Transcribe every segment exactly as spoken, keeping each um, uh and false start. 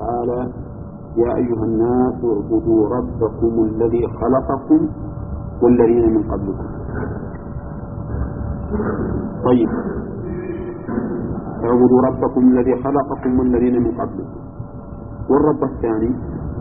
تعالى يا أيها الناس اعبدوا ربكم الذي خلقكم والذين من قبلكم. طيب، اعبدوا ربكم الذي خلقكم والذين من قبلكم، والرب الثاني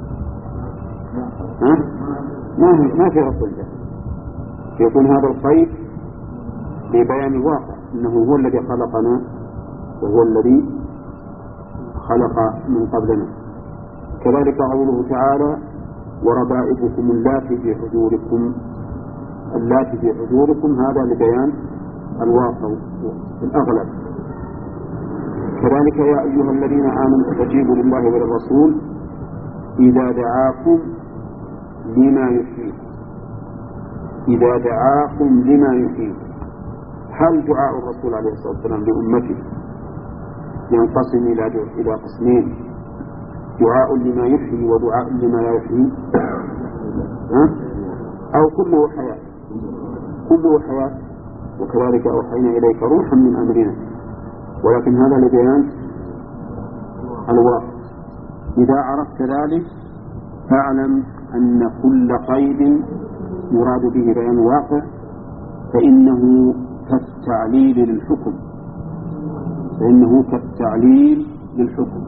ها؟ ما ما في رب الله. يكون هذا القيد لبيان الواقع أنه هو الذي خلقنا وهو الذي خلق من قبلنا. كذلك قوله تعالى وربائبكم اللاتي في حجوركم، اللاتي في حجوركم هذا لبيان الواقع في الأغلب. كذلك يا أيها الذين آمنوا استجيبوا لله وللرسول إذا دعاكم لما يحييكم، إذا دعاكم لما يحييكم. هل دعاء الرسول عليه الصلاة والسلام لأمته ينقسم إلى قسمين، دعاء لما يحيي ودعاء لما لا يحيي، أو كله حياة؟ كله حياة. وكذلك أوحينا إليك روحا من أمرنا، ولكن هذا لبيان الواقع. إذا عرفت ذلك فاعلم أن كل قيد يراد به بيان الواقع فإنه كالتعليل للحكم، فإنه كالتعليل للحكم.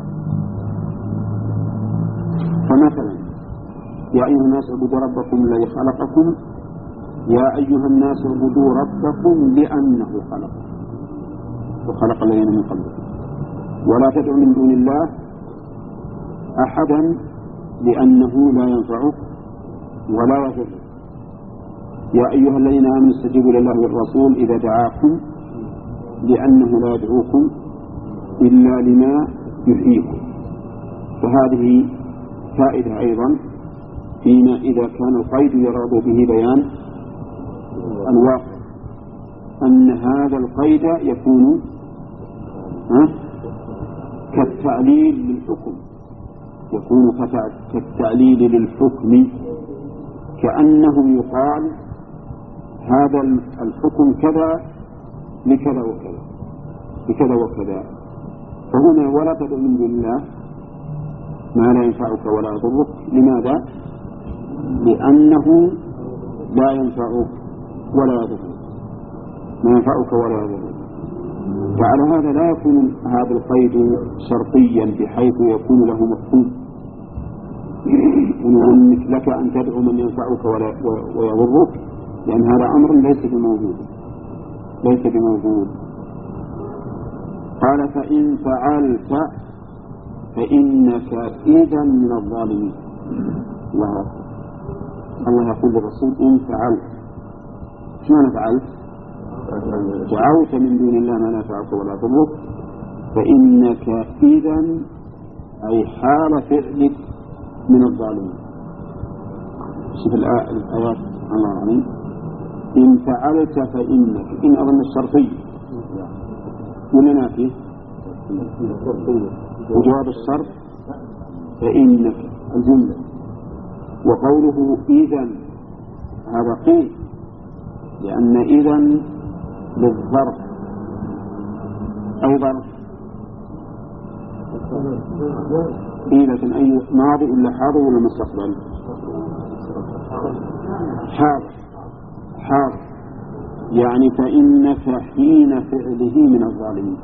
فمثلا يا أيها الناس اعبدوا ربكم الذي خلقكم، يا أيها الناس اعبدوا ربكم لأنه خلقكم وخلق الذين من قبلكم، ولا تدعوا من دون الله أحدا لأنه لا ينفعك ولا يضرك. يا أيها الذين آمنوا استجيبوا لله والرسول إذا دعاكم لأنه لا يدعوكم إلا لما يحييكم. فهذه فائدة أيضا فيما إذا كان القيد يراد به بيان الواقع، أن هذا القيد يكون كالتعليل للحكم، يكون كالتعليل للحكم، كأنه يقال هذا الحكم كذا لكذا وكذا لكذا وكذا. فهنا ولا تدع من دون الله ما لا ينفعك ولا يضرك. لماذا؟ لأنه لا ينفعك ولا يضرك، ما ينفعك ولا يضرك. فعلى هذا لا يكون هذا القيد شرطيا بحيث يكون له مفهوم، إنك لك أن تدعو من ينفعك ويضرك، لأن هذا أمر ليس بموجود ليس بموجود. قال فإن فعلت فإنك إذا من الظالمين. الله أكبر. الله يقول للرسول إن فعلت، شو فعلت؟ دعوت من دون الله ما نفعك ولا يضرك فإنك إذا أي حال فعلك من الظالمين. شوف الآيات الله العظيم. إن فعلت فإنك، إن أظن الشرطية ولا نافية؟ وجواب الشرط فإنك الجملة. وقوله إذن هذا قيل، لأن إذن للظرف. أي ظرف؟ قيلة أي ماضي ولا حاضر ولا مستقبل؟ حاضر حاضر، يعني فإنك حين فعله من الظالمين.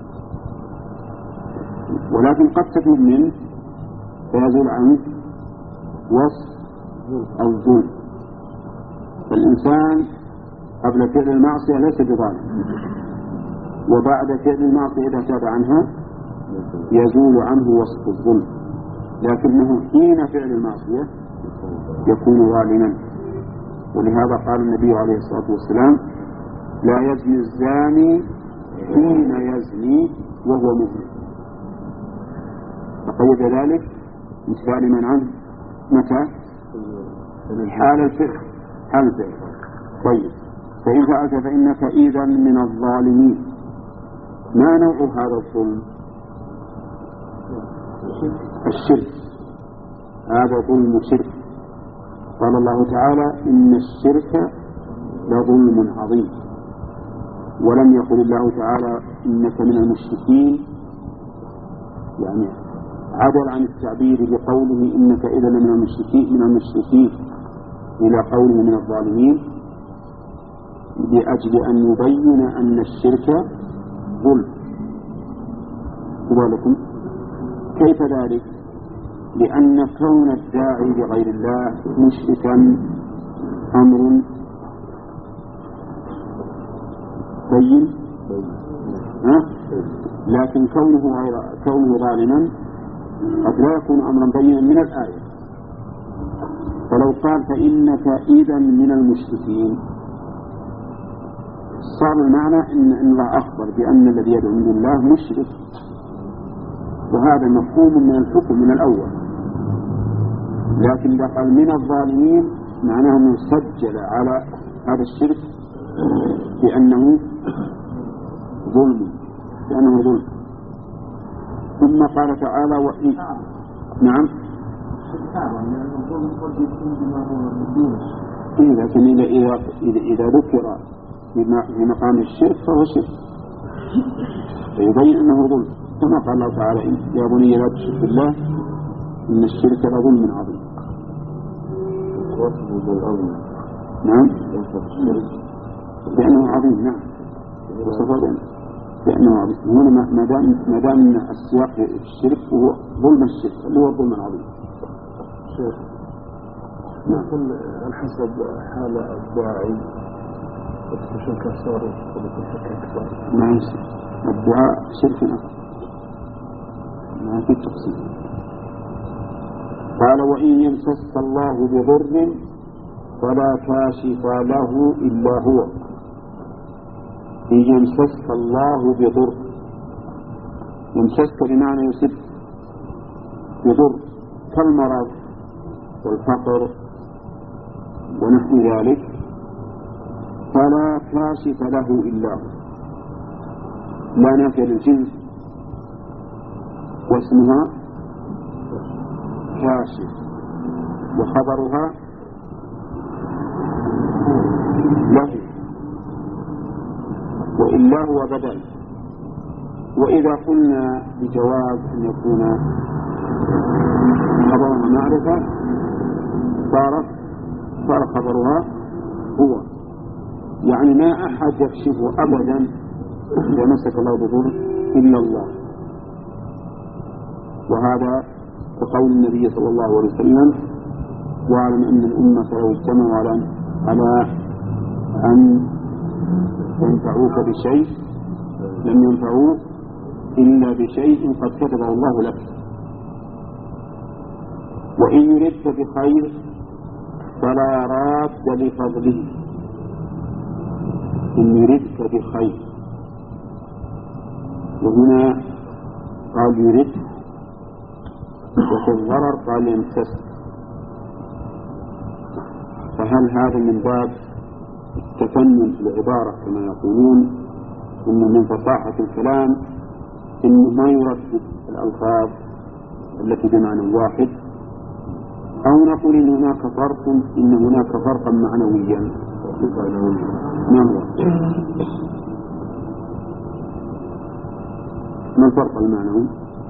ولكن قد تكون منه فيزول عنه وصف الظلم. فالإنسان قبل فعل المعصية ليس بظالم، وبعد فعل المعصية إذا تاب عنها يزول عنه وصف الظلم، لكنه حين فعل المعصية يكون ظالما. ولهذا قال النبي عليه الصلاة والسلام لا يزني الزاني حين يزني وهو مؤمن. فقيد ذلك انتفاع لمن عنه متى؟ حال الفعل حال الفعل. طيب، فإن فعلت فإنك إذا من الظالمين. ما نوع هذا الظلم؟ الشرك. هذا ظلم شرك. قال الله تعالى إن الشرك لظلم عظيم. ولم يقل الله تعالى إنك من المشركين، يعني عدل عن التعبير بقوله إنك إذا من المشركين من المشركين إلى قوله من الظالمين لأجل أن يبين أن الشرك ظلم. ذلك كيف ذلك؟ لأن كون الداعي لغير الله مشركا أمر بين، ها؟ لكن كونه كونه ظالما قد لا يكون أمرا بينا من الآية. فلو قال فإنك إذا من المشركين صار المعنى إن الله أخبر بأن الذي يدعو من الله مشرك، وهذا مفهوم من الحكم من الأول. لكن إذا قال من الظالمين معناه أنه سجل على هذا الشرك بأنه ظلم بأنه ظلم. ثم قال تعالى وإن نعم إيه، لكن إذا, إذا, إذا ذكر في مقام الشرك فهو شرك فيبين أنه ظلم، كما قال الله تعالى يا بني لا تشرك بالله إن الشرك لظلم عظيم. نعم لأنه عظيم. نعم لأنه عظيم. هنا ما دام ما دام السياق الشرك هو ظلم الشرك اللي هو الظلم العظيم. شيخ نقول على حسب حال الداعي شرك أصغر وشرك أكبر. ما يصير الدعاء شرك أكبر ما في تفصيل. قال وإن يمسسك الله بضر فلا كاشف له إلا هو. إن يمسسك الله بضر، يمسسك بمعنى يسد بضر كالمرض والفقر ونحو ذلك فلا كاشف له إلا هو. لا نافية للجنس واسمها كاشف وخبرها له وإلا هو بدل. وإذا قلنا بجواز أن يكون خبرها معرفة صار صار خبرها هو، يعني ما أحد يكشفه أبدا إذا مسك الله بضر إلا الله. وهذا كقول النبي صلى الله عليه وسلم واعلم أن الأمة لو اجتمعوا على على أن ينفعوك بشيء لم ينفعوك إلا بشيء قد كتبه الله لك. وإن يردك بخير فلا راد لفضله. إن يردك بخير، وهنا قال يرد، وفي الضرر قال يمسس. فهل هذا من باب التفنن في العبارة كما يقولون إنه من فصاحة الكلام إنه ما يردد الألفاظ التي بمعنى واحد، أو نقول إن هناك فرق إن هناك فرقا معنويا؟ ما هو؟ ما الفرق المعنوي؟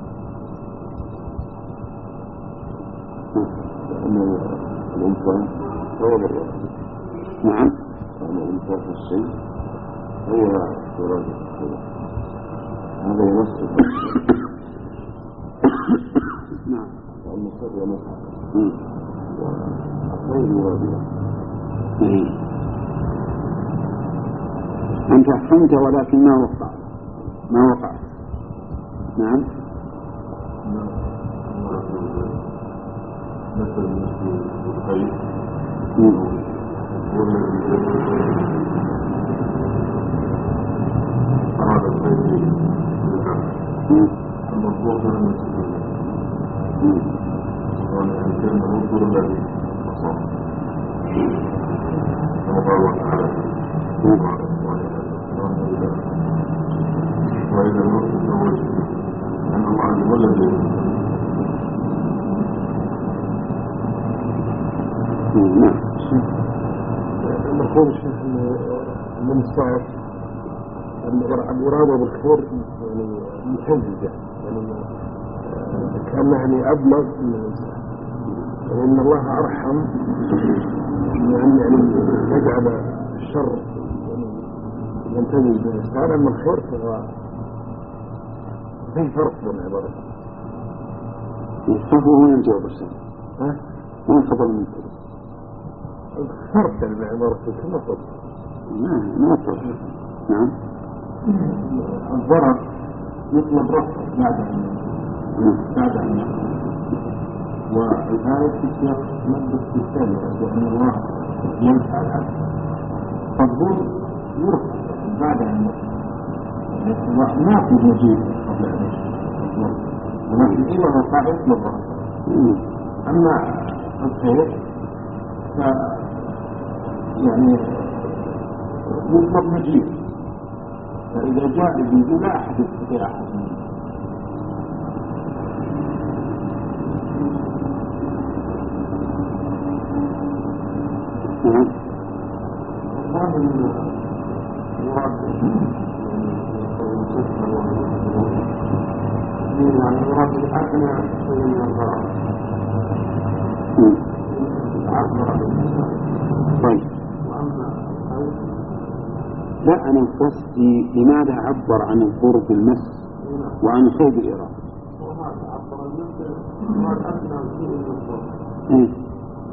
أن الإنسان هو الرب. نعم. أن الإنسان في الشيء هي إرادة الشيء، هذا يمثل. نعم. لأن الشر يمثل والخير يراد. أنت فهمت ولكن ما وقع ما وقع. نعم. مثل الخير أراد الخير المطلوب من المسلمين والإنسان الرسول الذي أصاب كما قال الله تعالى وإذا الرسول تزوج أن الله عز وجل المفروض الشيخ من الصعب الإرادة بالخير يعني متهزجة، يعني كان يعني أبلغ من الإنسان، لأن الله أرحم يعني يعني يجعل الشر ينتهي بالإنسان، أما الخير فهو في فرق بين عبارته. يصفه من الجواب السابق. ها؟ ما فضل منك؟ فرق بين عبارته كما فضل. ما ما فرق. نعم. الضرر يطلب رفضه بعد أن بعد أن والآية في سياق مادة الثانية لأن الله ينفع العبد، فالضر يرفض بعد أن يرفض ما في مجيء قبل أن يرفض، ولكن إذا وقع يطلب رفضه. أما الخير ف يعني يطلب مجيء، فإذا جاء الجيد لا أحد يستطيع أحد منه. نعم. الله يراد يعني يراد الأدنى شيء من الضرر. طيب. لا، أنا قصدي لماذا عبر عن الضر بالمس وعن الخير بالإرادة؟ عبر المس يراد أدنى شيء من الضر. إيه؟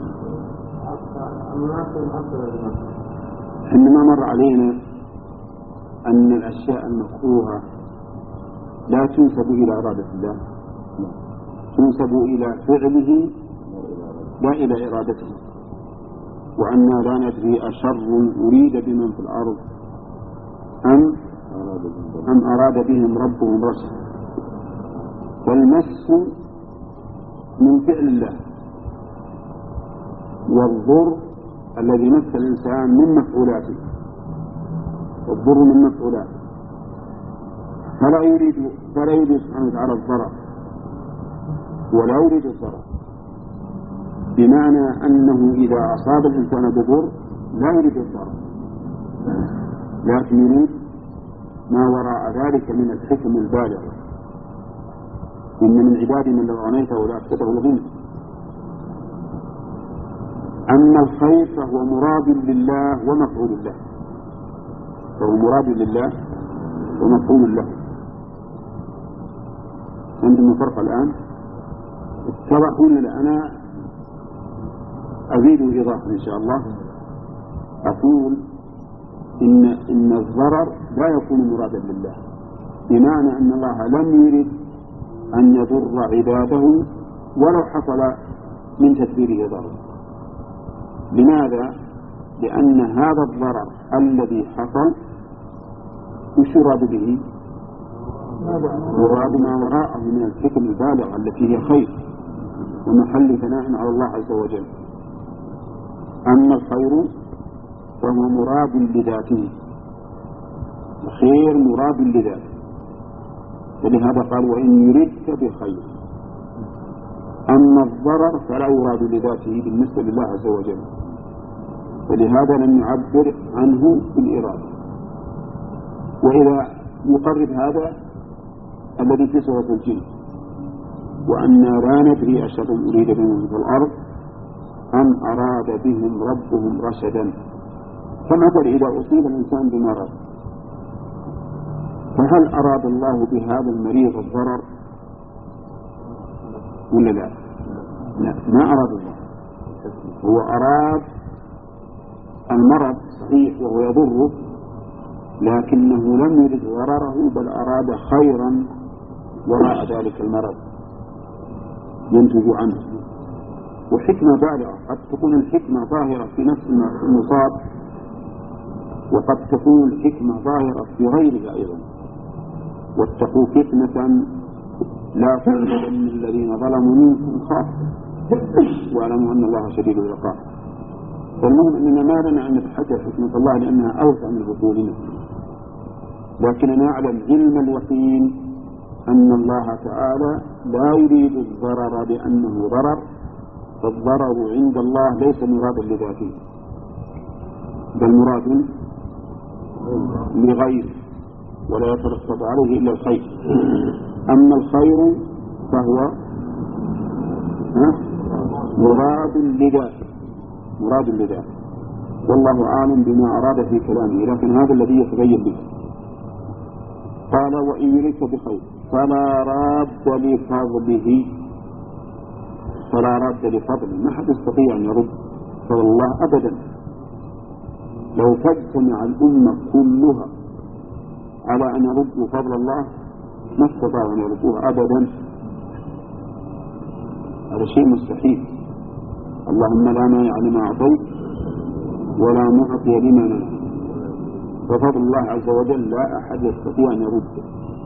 المناسب إنما مر علينا أن الأشياء المكروهة لا تنسب إلى إرادة الله، تنسب إلى فعله لا إلى إرادته، وأننا لا ندري أشر أريد بمن في الأرض أم أم أراد بهم ربهم رشدا. والمس من فعل الله، والضر الذي مس الإنسان من مفعولاته، والضر من مفعولاته، فلا يريد فلا يريد سبحانه وتعالى الضرر ولا يريد الضرر، بمعنى أنه إذا أصاب الإنسان بضر لا يريد الضرر، لكن يريد ما وراء ذلك من الحكم البالغة. إن من عبادي من لو غنيته لأفسده لغنى. أما الخير فهو مراد لله ومفعول له، فهو مراد لله ومفعول له. عندنا فرق الآن اتضح ولا أنا أزيد إيضاحا إن شاء الله. أقول إن إن الضرر لا يكون مرادا لله، بمعنى أن الله لم يرد أن يضر عباده ولو حصل من تدبيره ضرر. لماذا؟ لأن هذا الضرر الذي حصل وش يراد به؟ يراد ما وراءه من الحكم البالغة التي هي خير ومحل ثناء على الله عز وجل. أما الخير فهو مراد لذاته، الخير مراد لذاته، ولهذا قال وإن يردك بخير. أما الضرر فلا يراد لذاته بالنسبة لله عز وجل، ولهذا لم يعبر عنه بالإرادة. وإذا يقرب هذا الذي في سورة الجن وأنا لا ندري أشر أريد بهم في الأرض أم أراد بهم ربهم رشدا. فمثل إذا أصيب الإنسان بمرض، فهل أراد الله بهذا المريض الضرر ولا لا؟ لا، ما أراد الله. هو أراد المرض صحيح وهو يضره، لكنه لم يرد ضرره، بل أراد خيرا وراء ذلك المرض ينتج عنه. وحكمة بالغة، قد تكون الحكمة ظاهرة في نفس المصاب، وقد تكون الحكمة ظاهرة في غيرها أيضا. واتقوا فتنة لا تصيبن الذين ظلموا منكم خاصة واعلموا أن الله شديد العقاب. فالمهم أننا ما لنا أن نتحدث حكمة الله لأنها أوسع من عقولنا، لكننا نعلم علم اليقين أن الله تعالى لا يريد الضرر لأنه ضرر، فالضرر عند الله ليس مرادا لذاته بل مراد لغيره، ولا يترتب عليه إلا الخير. أما الخير فهو مراد لذاته مراد لذاته والله أعلم بما أراد في كلامه، لكن هذا الذي يتبين به. قال وإن يردك بخير فلا راد لفضله فلا راد لفضله، ما حد يستطيع أن يرد فضل الله أبدا. لو تجتمع الأمة كلها على أن يردوا فضل الله ما استطاعوا أن يردوه أبدا، هذا شيء مستحيل. اللهم لا مانع لما أعطيت ولا معطي لما منعت، وفضل الله عز وجل لا أحد يستطيع أن يرده.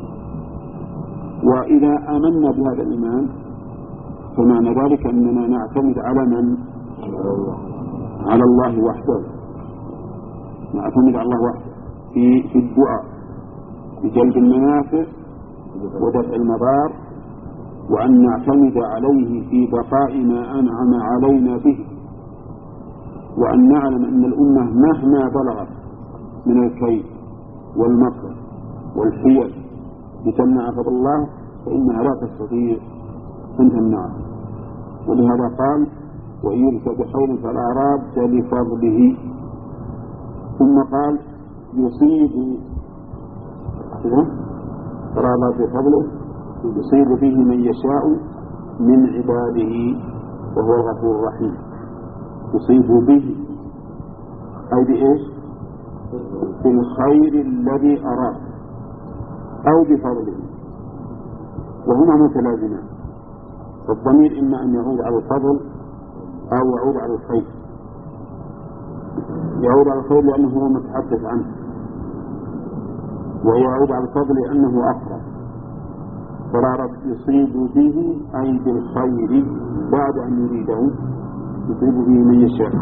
وإذا آمنا بهذا الإيمان فمعنى ذلك أننا نعتمد على من؟ على الله وحده، نعتمد على الله وحده في في الدعاء بجلب المنافع ودفع المضار، وأن نعتمد عليه في بقاء ما أنعم علينا به، وأن نعلم أن الأمة مهما بلغت من الكيد والمكر والحيل لتمنع فضل الله فإنها لا تستطيع أن تمنعه. ولهذا قال وإن يردك بخير فلا راد لفضله، ثم قال يصيب فلا راد لفضله يصيب به من يشاء من عباده وهو الغفور الرحيم. يصيب به أي بإيش؟ بالخير الذي أراد أو بفضله، وهما متلازمان، فالضمير إما أن يعود على الفضل أو يعود على الخير. يعود على الخير لأنه هو متحدث عنه، ويعود على الفضل لأنه أقرب. فرارت يصيب به أي بالخير بعد أن يريده، يصيب به من يشاء،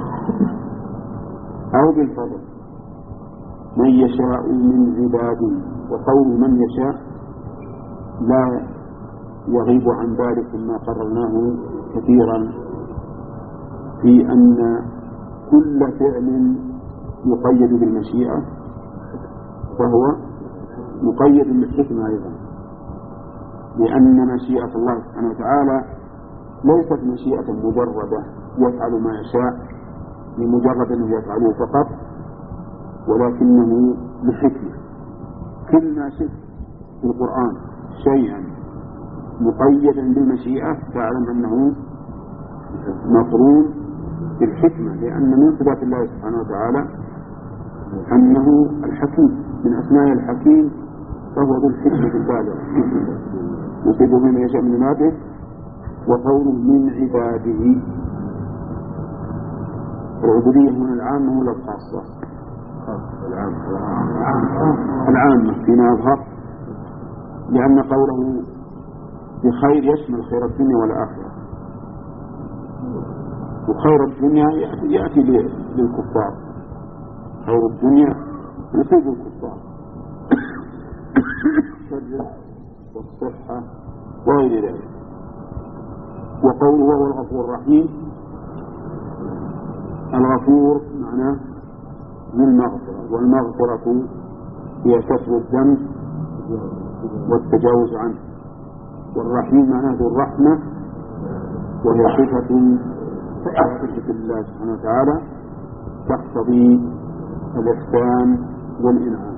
أو بالفضل من يشاء من عباده. وقول من يشاء لا يغيب عن ذلك ما قررناه كثيرا في أن كل فعل يقيد بالمشيئة فهو مقيد بالحكمة أيضا، لأن مشيئة الله سبحانه وتعالى ليست مشيئة مجردة يفعل ما يشاء لمجرد أنه يفعله فقط، ولكنه لحكمة. كل ما شئت في القرآن شيئا مقيدا بالمشيئة تعلم أنه مقرون بالحكمة، لأن من صفات الله سبحانه وتعالى أنه الحكيم، من أسماء الحكيم فهو ذو الحكمة البالغة، يصيب من يشاء من عباده وقوله من عباده. العبودية هنا العامة ولا الخاصة؟ العامة فيما أظهر، لأن قوله بخير يشمل خير الدنيا والآخرة، وخير الدنيا يأتي للكفار، خير الدنيا يصيب الكفار الرزق والصحة وغير ذلك. وقوله وهو الغفور الرحيم، الغفور معناه للمغفرة، والمغفرة هي كسر الذنب والتجاوز عنه، والرحيم معناه ذو الرحمة وهي صفة صفة الله سبحانه وتعالى تقتضي الإحسان والإنعام.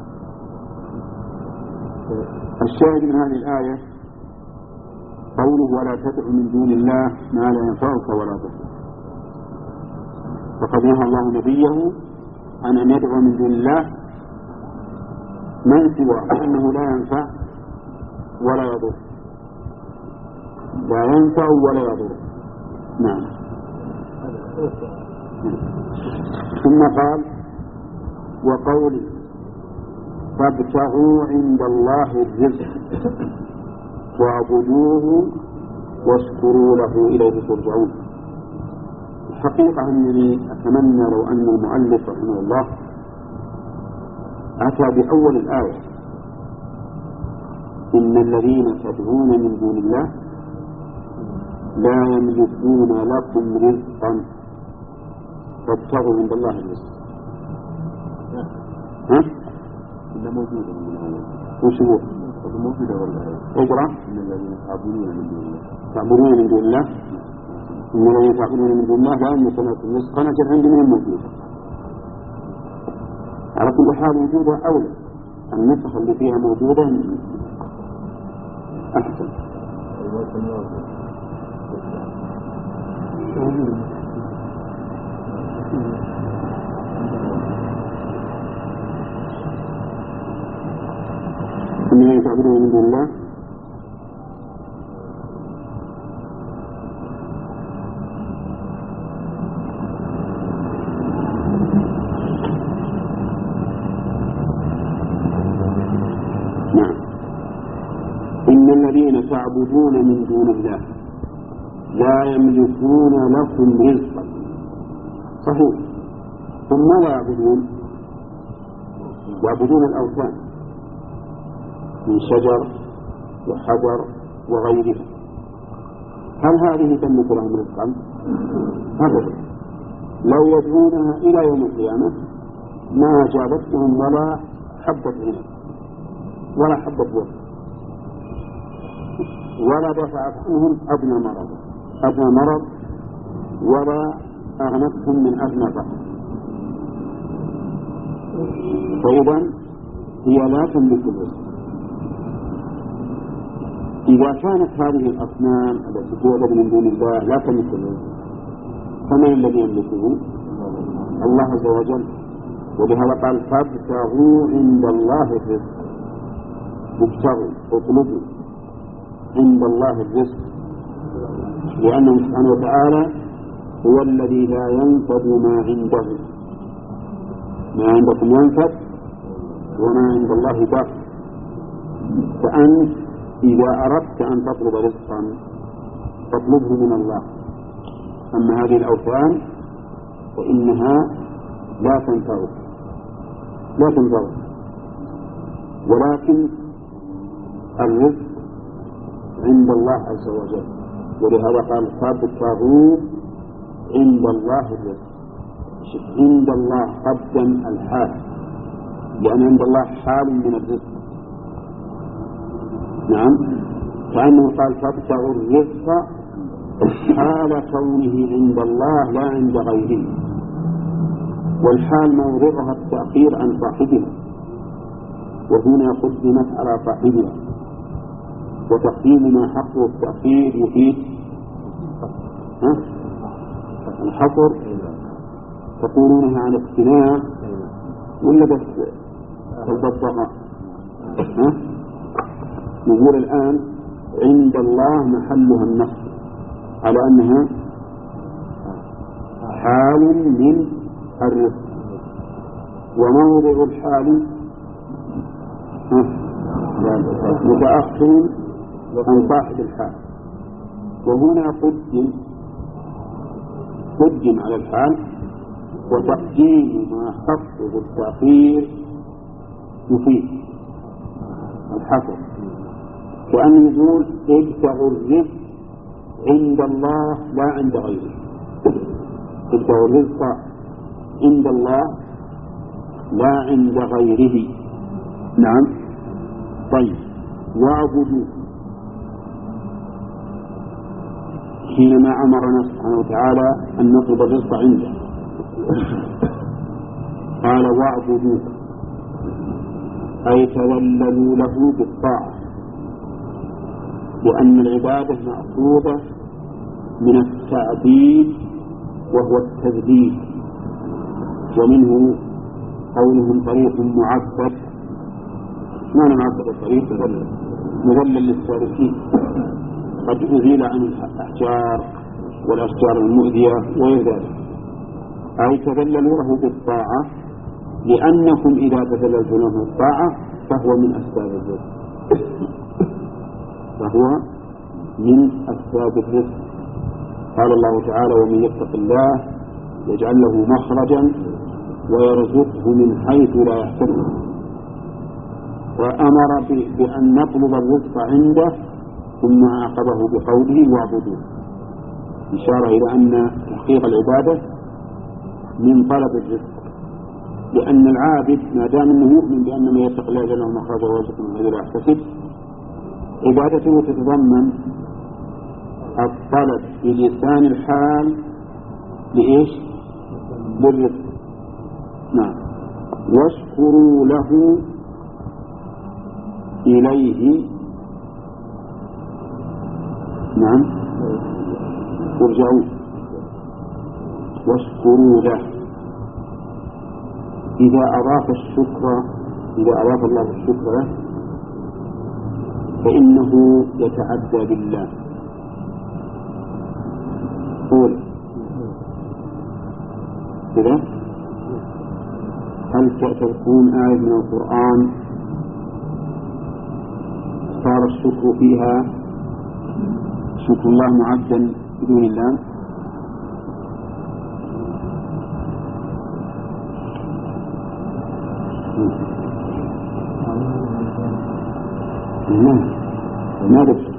الشاهد من هذه الآية قوله ولا تدع من دون الله ما لا ينفعك ولا تضرك، فقد نهى الله نبيه عن أن يدعو من دون الله من سوى أنه لا ينفع ولا يضر، لا ينفع ولا يضر. نعم. ثم قال وقول فابتغوا عند الله الرزق واعبدوه واشكروا له إليه ترجعون. الحقيقة أنني أتمنى لو أن المؤلف رحمه الله أتى بأول الآية إن الذين تدعون من دون الله لا يملكون لكم رزقا فابتغوا عند الله الرزق. ها؟ إلا موجود من الآية وش هو؟ موجودة ولا اقرأ. إن الذين تعبدون من دون الله تعبدون من دون الله إن الذين تعبدون من دون الله لا يملكون الرزق نجد عندنا موجودة. على كل حال وجودها أولى، النسخ اللي فيها موجودة أحسن. إن الذين تعبدون من دون الله إن الذين تعبدون من دون الله لا يملكون لكم رزقا. صحيح، ثم ماذا يعبدون؟ يعبدون الأوثان من شجر وحجر وغيرها. هل هذه تملك لهم رزقا؟ أبدا. لو يدعونها إلى يوم القيامة ما جابتهم ولا حبة عنب ولا حبة وقت، ولا دفعت عنهم أدنى مرض أدنى مرض ولا أغنتهم من أدنى فقر. فإذا هي لا تملك الرزق. إذا كانت هذه الأصنام التي تعبد من دون الله لا تملك الرزق، فمن الذي يملكه؟ الله عز وجل. ولهذا قال فابتغوا عند الله الرزق. ابتغوا اطلبوا عند الله الرزق، لأنه سبحانه وتعالى هو الذي لا ينفد ما عنده. ما عندكم ينفد وما عند الله باق. فأنت إذا أردت أن تطلب رزقا فاطلبه من الله. أما هذه الأوثان فإنها لا تنفعك لا تنفعك ولكن الرزق عند الله عز وجل. ولهذا قال فابتغوا عند الله الرزق. عند الله قدم الحال، لأن عند الله حال من الرزق. نعم، كأنه قال فابتغوا الرزق حال كونه عند الله لا عند غيره، والحال موضعها التأخير عن صاحبها، وهنا قدمت على صاحبها. وتقديم ما حقه التأخير يفيد الحصر. تقولونها عن اقتناع ولا بس البطاقة؟ نقول الآن عند الله محلها النص على أنها حال من الرزق، وموضع الحال متأخر عن صاحب الحال. وهنا قدم قدم على الحال، وتقديم ما خصه التأخير يفيد الحصر. كأن يقول ابتغوا الرزق عند الله لا عند غيره. ابتغوا الرزق عند الله لا عند غيره. نعم. طيب، واعبدوا. حينما أمرنا سبحانه وتعالى أن نطلب الرزق عنده قال واعبدوا، أي تذللوا له بالطاعة، لأن العبادة مأخوذة من التعبيد وهو التذليل، ومنه قولهم طريق معبد. ما نعبد الطريق؟ مذلل للسالكين، قد أزيل عن الأحجار والأشجار المؤذية وغير ذلك. أي تذللوا له بالطاعة، لأنكم إذا تذللتم له الطاعة فهو من أسباب الرزق فهو من أسباب الرزق. قال الله تعالى ومن يتق الله يجعل له مخرجا ويرزقه من حيث لا يحتسب. وأمر بأن نطلب الرزق عنده، ثم عاقبه بقوله واعبدوه، إشارة إلى أن تحقيق العبادة من طلب الرزق، لأن العابد ما دام أنه يؤمن بأن من يتق الله يجعل له مخرجا ويرزقه من حيث لا يحتسب عبادته تتضمن الطلب بلسان الحال لإيش؟ للرزق. نعم. واشكروا له إليه نعم ترجعون. واشكروا له إذا أضاف الشكر إذا أضاف الله الشكر له فإنه يتعدى بالله. قول كذا هل تكون آية من القرآن صار الشكر فيها شكر الله معدا بدون الله؟ لا ما بدأ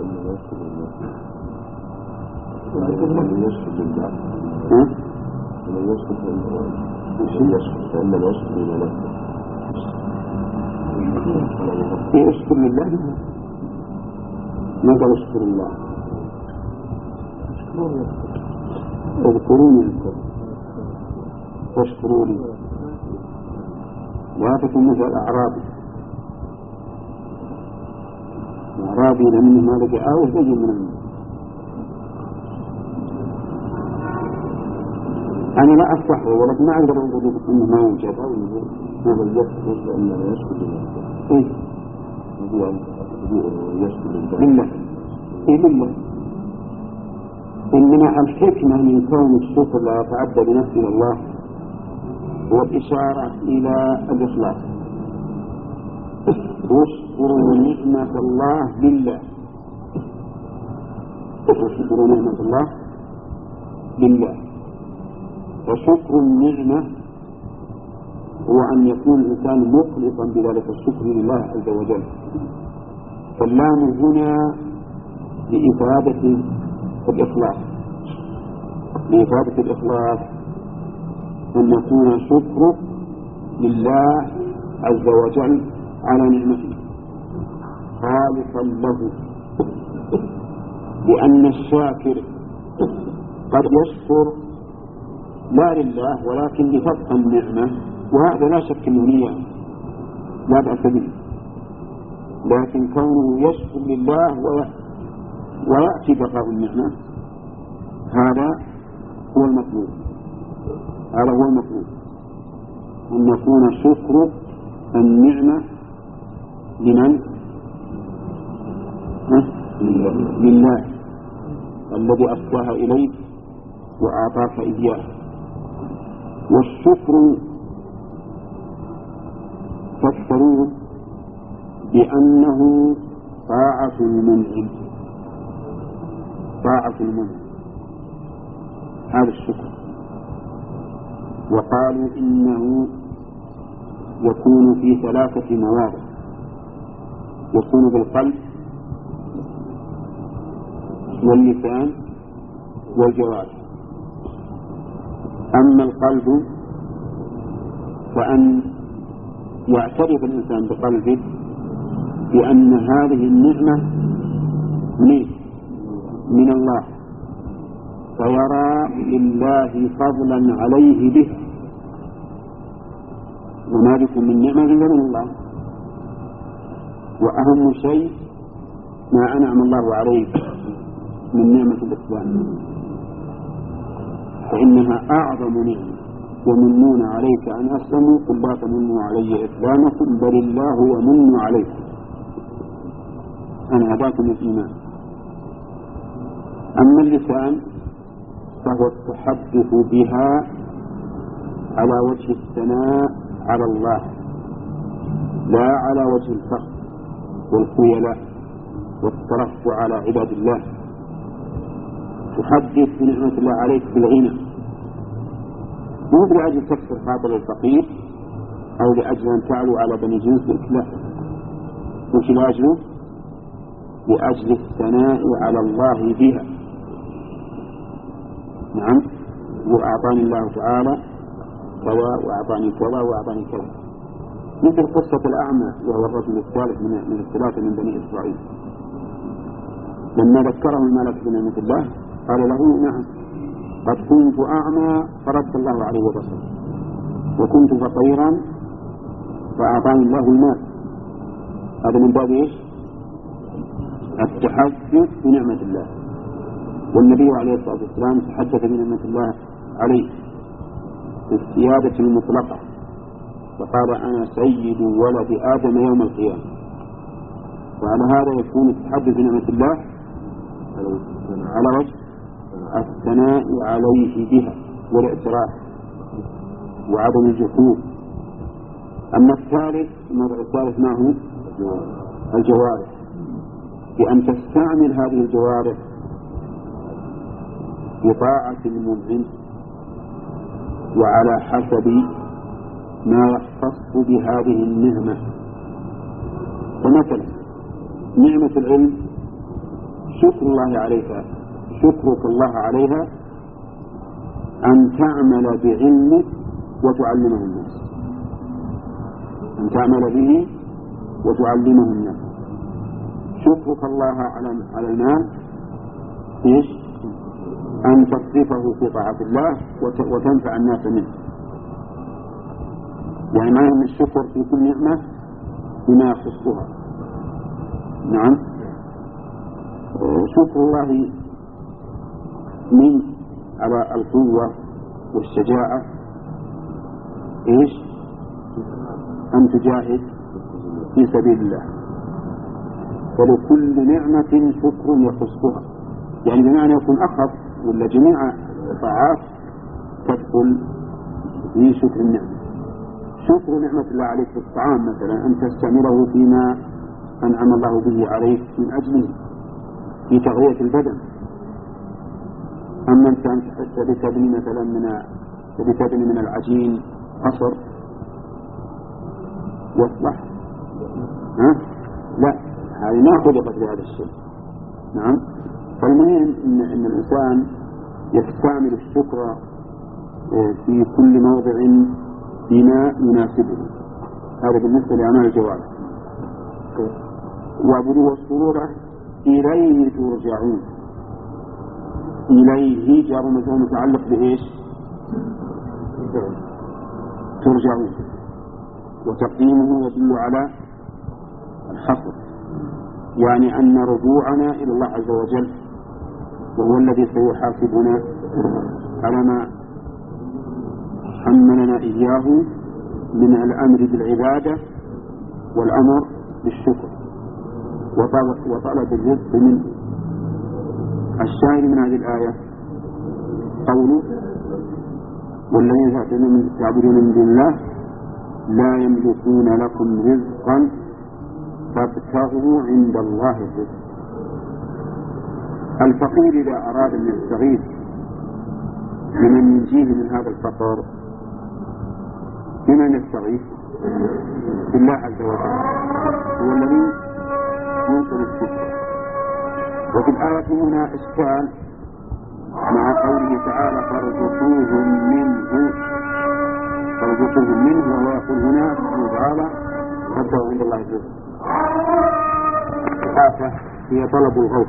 فإن الوصف لله يشكر لله ما قال اشكر الله. اذكروني اذكر واشكروني لا تكون مثل الأعرابي. الأعرابي لأنه ما لقى آوه يجي من عنده. أنا لا أفتحه ولكن ما أقدر أقول إنه ما يوجد. هذا اليسر لأنه يشكر لله. إيه يشكر لله. إيه لله. إنما الحكمة من كون الشكر لا يتعدى بنفسه إلى الله هو الإشارة إلى الإخلاص. واشكروا نعمة الله بالله. واشكروا نعمة الله بالله. وشكر النعمة هو أن يكون الإنسان مخلصا بذلك الشكر لله عز وجل. فاللام هنا لإفادة الإخلاص لإفادة الإخلاص أن يكون الشكر لله عز وجل على نعمته خالصا له، لأن الشاكر قد يشكر لا لله ولكن لتبقى النعمة، وهذا لا شك أنه نية لا بأس به، لكن كونه يشكر لله ويأتي بقاء النعمة هذا هو المطلوب. هذا هو المطلوب أن يكون شكر النعمة لمن؟ لله الذي أصلها إليك وأعطاك إياه. والشكر فسروه بأنه طاعة المنعم طاعة المنعم هذا الشكر. وقالوا إنه يكون في ثلاثة مواضع: يكون بالقلب واللسان والجوارح. أما القلب فأن يعترف الإنسان بقلبه بأن هذه النعمة من من الله، فيرى لله فضلا عليه به، وما بكم من نعمة إلا من الله. وأهم شيء ما أنعم الله عليه من نعمة الإسلام، فإنها أعظم نعمة. يمنون عليك أن أسلموا قل لا تمنوا علي إسلامكم بل الله يمن عليكم أن هداكم الإيمان. أما اللسان فهو التحدث بها على وجه الثناء على الله لا على وجه الفخر والخيلاء والترفع على عباد الله. تحدث بنعمة الله عليك بالغنى، مو لأجل تكسر خاطر الفقير أو لأجل أن تعلو على بني جنسك، لا، وش لأجله؟ لأجل الثناء على الله بها. نعم، وأعطاني الله تعالى كذا وأعطاني كذا وأعطاني كذا، مثل قصة الأعمى وهو الرجل الثالث من من الثلاثة من بني إسرائيل. لما ذكره الملك بنعمة الله قال له نعم قد كنت أعمى فرد الله عليه بصره، وكنت فقيرا فأعطاني الله المال. هذا من باب إيش؟ التحدث بنعمة الله. والنبي عليه الصلاة والسلام تحدث بنعمة الله عليه بالسيادة المطلقة، فقال أنا سيد ولد آدم يوم القيامة. وعلى هذا يكون التحدث بنعمة الله على وجه الثناء عليه بها والاعتراف وعدم الجحود. أما الثالث الموضوع الثالث ما هو؟ الجوارح، بأن تستعمل هذه الجوارح بطاعة المنعم وعلى حسب ما يختص بهذه النعمة. فمثلا نعمة العلم شكر الله عليها، شكرك الله عليها أن تعمل بعلمك وتعلمه الناس، أن تعمل به وتعلمه الناس. شكرك الله على على المال إيش؟ أن تصرفه في طاعة الله وتنفع الناس منه. يعني معنى أن الشكر في كل نعمة بما يخصها. نعم. شكر الله من على القوة والشجاعة إيش؟ أن تجاهد في سبيل الله. ولكل نعمة شكر يخصها، يعني بمعنى يكون أخف ولا جميع الطاعات تدخل في شكر النعمة. شكر نعمة الله عليك في الطعام مثلا، أن تستعمله فيما أنعم الله به عليك من أجله في تغذية البدن. أما أنت تبني مثلا من تبني من العجين قصر يصلح؟ ها؟ لا، هذه ما خلقت لهذا الشيء. نعم. فالمهم إن, إن الإنسان يستعمل الشكر في كل موضع بما يناسبه. هذا بالنسبة لأعمال الجوارح. واعبدوا والسرور إليه ترجعون. إليه جار مجرور متعلق بإيش؟ ترجعون، وتقديمه يدل على الحصر، يعني أن رجوعنا إلى الله عز وجل، وهو الذي سيحاسبنا على ما حملنا إياه من الأمر بالعبادة والأمر بالشكر وطلب الرزق منه. الشاهد من هذه الآية قوله والذين تعبدون من دون الله لا يملكون لكم رزقا فابتغوا عند الله الرزق. الفقير إذا أراد أن يستغيث بمن ينجيه من هذا الفقر بمن يستغيث؟ بالله عز وجل، هو الذي ينصر الشكر. وفي الآية هنا إشكال مع قوله تعالى فارزقوهم منه، فارزقوهم منه، وهو يقول هنا سبحانه وتعالى فابتغوا عند الله الرزق. الآية هي طلب الغوث،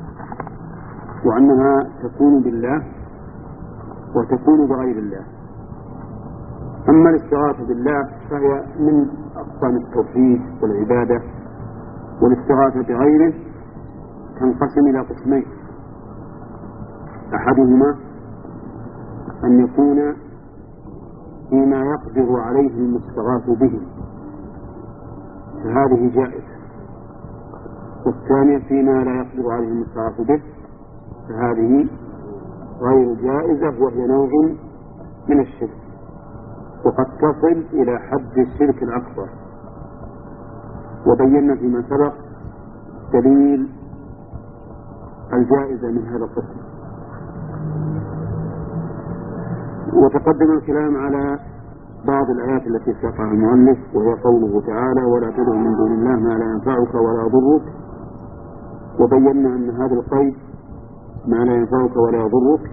وأنها تكون بالله وتكون بغير الله. أما الاستغاثة بالله فهي من أقسام التوحيد والعبادة، والاستغاثة بغيره تنقسم إلى قسمين: أحدهما أن يكون فيما يقدر عليه المستغاث به، فهذه جائزة، والثانية فيما لا يقدر عليه المستغاث به، فهذه غير جائزة، وهي نوع من الشرك، وقد تصل إلى حد الشرك الأكبر. وبينا فيما سبق دليل الجائزة من هذا القسم. وتقدم الكلام على بعض الآيات التي ساقها المؤلف، وهي قوله تعالى ولا تدع من دون الله ما لا ينفعك ولا يضرك. وبينا أن هذا القيد ما لا ينفعك ولا يضرك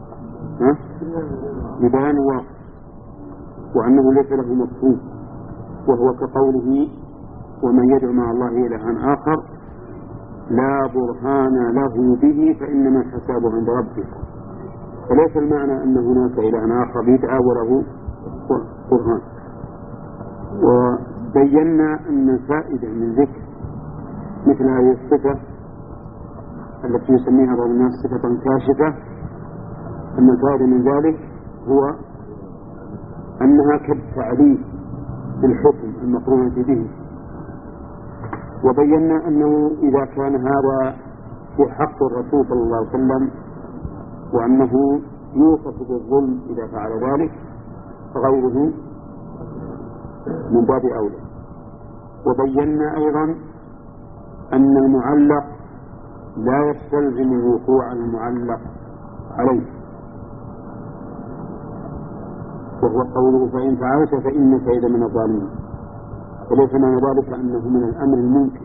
ببيان واقع، وأنه ليس له مفهوم، وهو كقوله ومن يدعو مع الله إلها آخر لا برهان له به فإنما حسابه عند ربه. وليس المعنى أن هناك إله آخر يدعى وله برهان. وبينا أن الفائدة من ذكر مثل هذه الصفة التي يسميها بعض الناس صفة كاشفة، أن الفائدة من ذلك هو أنها كالتعليل بالحكم المقرون به. وبينا أنه إذا كان هذا في حق الرسول صلى الله عليه وسلم وأنه يوصف بالظلم إذا فعل ذلك فغيره من باب أولى. وبينا أيضا أن المعلق لا يستلزم الوقوع المعلق عليه، وهو قوله فإن فعلت فإنك إذا من الظالمين، وليس معنى ذلك أنه من الأمر الممكن،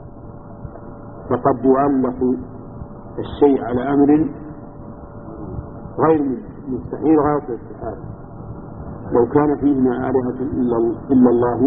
فقد يعلق الشيء على أمر غير مستحيل غاية الاستحالة. لو كان فيهما آلهة إلا الله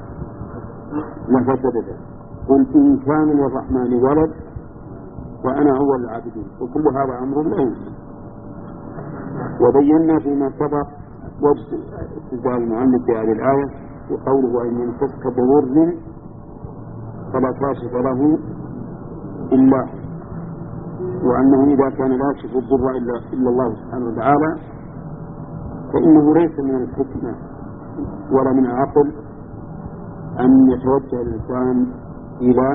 لفسدتا، قل إن كان للرحمن ولد وأنا أول العابدين، وكل هذا أمر لا يمكن. وبينا فيما سبق وجه استدلال المؤلف بهذه الآية وقوله أن يمسسك بضر فلا كاشف له إلا، وأنه إذا كان لا يكشف الضر إلا, إلا الله سبحانه وتعالى فإنه ليس من الحكمة ولا من العقل أن يتوجه الإنسان إلى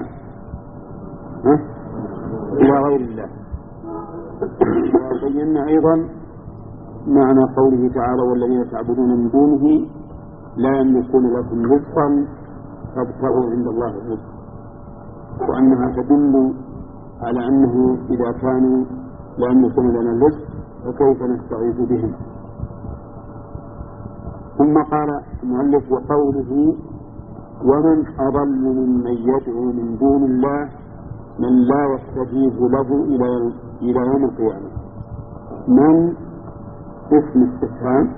إلى غير الله. وبينا أيضا معنى قوله تعالى والذين تعبدون من دونه لا يملكون لكم رزقا فابتغوا عند الله الرزق، وأنها تدل على أنه إذا كانوا لا يملكون لنا الرزق فكيف نستغيث بهم. ثم قال المؤلف وقوله ومن أضل ممن يدعو من دون الله من لا يستجيب له إلى إلى يوم القيامة. من اسم استفهام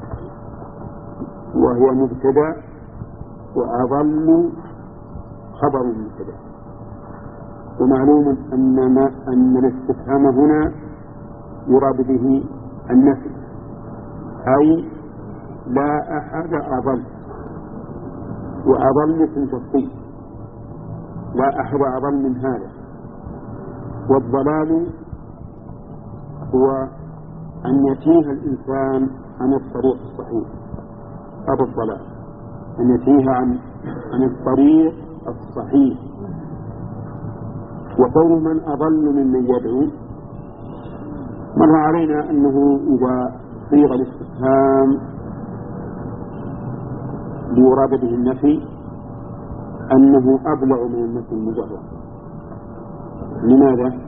وهي مبتدأ، وأضل خبر مبتدأ. ومعلوم أن ما أن الاستفهام هنا يراد به النفي، أي لا أحد أضل، وأضل اسم تفصيل، لا أحد أضل من هذا. والضلال هو أن يتيه الإنسان عن الطريق الصحيح، هذا الضلال، أن يتيه عن عن الطريق الصحيح. وقول من أضل ممن يدعو مر علينا أنه إذا صيغ الاستفهام ليراد به النفي أنه أبلغ من النفي المجرد. لماذا؟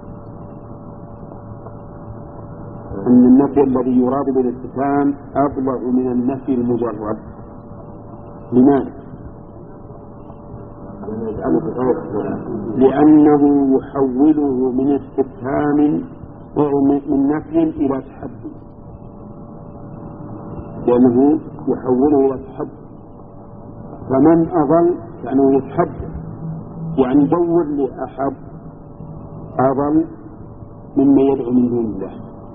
أن النفي الذي يراد بالاستفهام أبلغ من النفي المجرد. لماذا؟ لأنه يحوله من استفهام من نفي إلى تحدي، لأنه يحوله إلى تحدي. فمن أضل يعني يتحدى، يعني دور لأحد أضل مما يدعو من دون الله.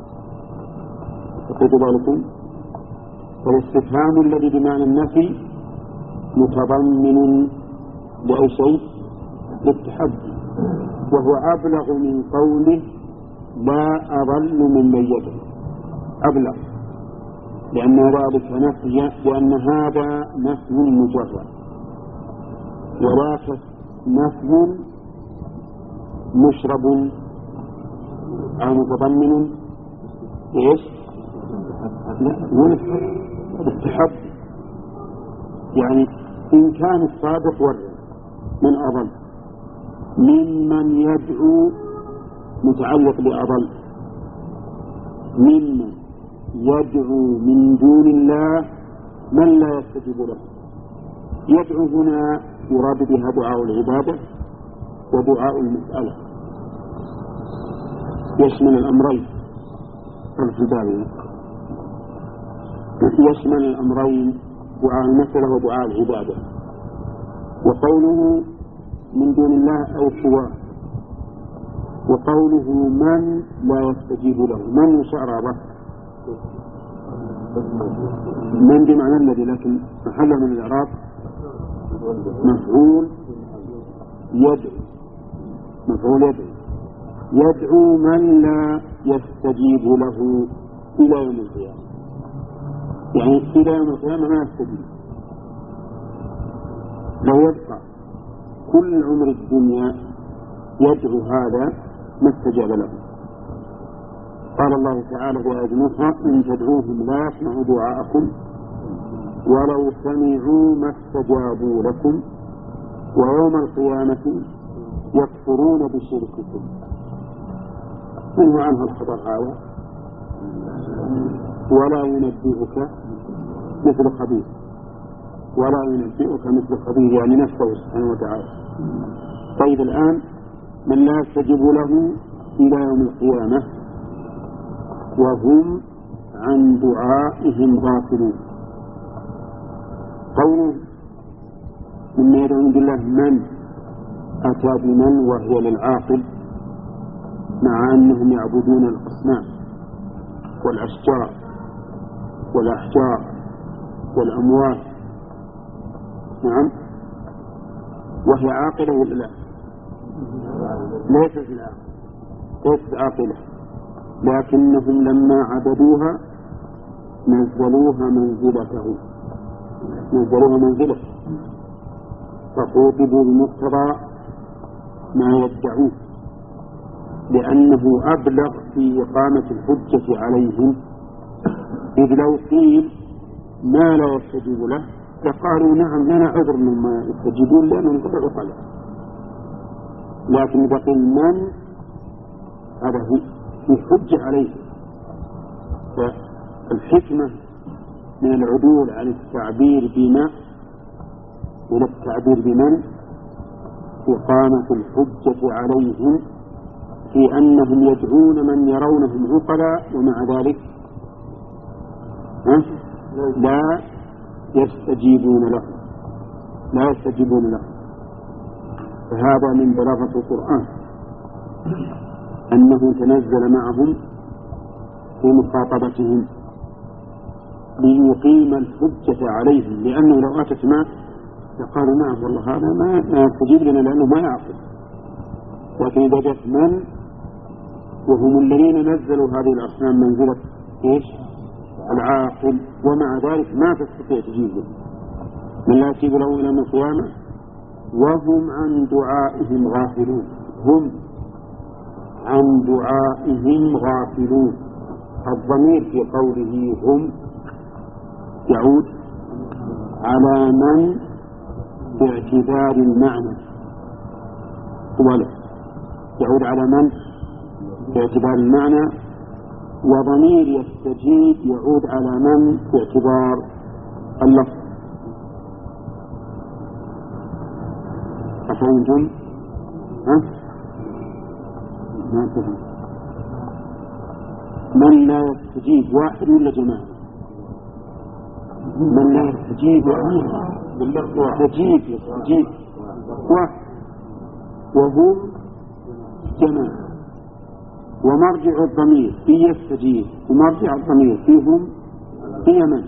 فقلت ذلكم فالاستفهام الذي بمعنى النفي متضمن لأي شيء للتحدي، وهو أبلغ من قوله لا أضل ممن يدعو، أبلغ، لأن ذلك نفي، لأن هذا نفي مجرد، وذاك نفي مشرب أو متضمن إيش؟ لا التحدي، يعني إن كان الصادق ورد من أضل، ممن يدعو متعلق بأضل، ممن يدعو من دون الله من لا يستجيب له. يدعو هنا يراد بها دعاء العبادة ودعاء المسألة، يشمل الأمرين في الباب، يشمل الأمرين دعاء المسألة ودعاء العبادة. وقوله من دون الله أو سواه وقوله من لا يستجيب له، من يشعر من بمعنى الذي، لكن محل من الإعراب مفعول يدعو، مفعول يدعو يدعو من لا يستجيب له إلى يوم القيامة، يعني إلى يوم القيامة ما يستجيب. لو يبقى كل عمر الدنيا يدعو هذا ما استجاب له. قال الله تعالى في آية أخرى: إن تدعوهم لا يسمعوا دعاءكم ولو سمعوا ما استجابوا لكم ويوم القيامة يكفرون بشرككم. من هو عنه الخبر هذا؟ ولا ينبئك مثل خبير، ولا ينبئك مثل خبير يعني نفسه سبحانه وتعالى. طيب الآن من لا يستجيب له إلى يوم القيامة وهم عن دعائهم غافلون. قوله مما يدعون بالله من أتى بمن وهي للعاقل، مع أنهم يعبدون الأصنام والأشجار والأحجار والأموات، نعم، وهي عاقلة ولا لا؟ ليست العاقلة، ليست عاقلة، لكنهم لما عبدوها نزلوها منزلته، نزلوها منزلة، فخوطبوا بمقتضى ما يدعون، لأنه أبلغ في إقامة الحجة عليهم. إذ لو قيل ما لا يستجيب له فقالوا نعم لنا عذر مما يستجيبون لأنهم قد عقلوا، لكن بقي من هذا في حجة عليه. فالحكمة من العدول عن التعبير بما إلى التعبير بمن إقامة الحجة عليهم، في أنهم يدعون من يرونهم عقلاء ومع ذلك لا يستجيبون له، لا يستجيبون له. فهذا من بلاغة القرآن أنه تنزل معهم في مخاطبتهم ليقيم الحجة عليهم، لأنه لو أتت ما فقالوا نعم والله هذا ما, ما يستجيب لنا لأنه ما يعقل. لكن إذا جاءت من وهم الذين نزلوا هذه الأصنام منزلة إيش؟ العاقل، ومع ذلك ما تستطيع تجيبه، من لا يستجيب له إلى يوم القيامة وهم عن دعائهم غافلون، هم عن دعائهم غافلون. الضمير في قوله هم يعود على من باعتبار المعنى، ولا يعود على من باعتبار المعنى، وضمير يستجيب يعود على من باعتبار اللفظ. أفهمتم؟ ها؟ ما تفهم. من لا يستجيب واحد ولا جماعة؟ من لا يستجيب يستجيب يستجيب واحد وهم جماعة. ومرجع الضمير في يستجيب ومرجع الضمير فيهم هي من،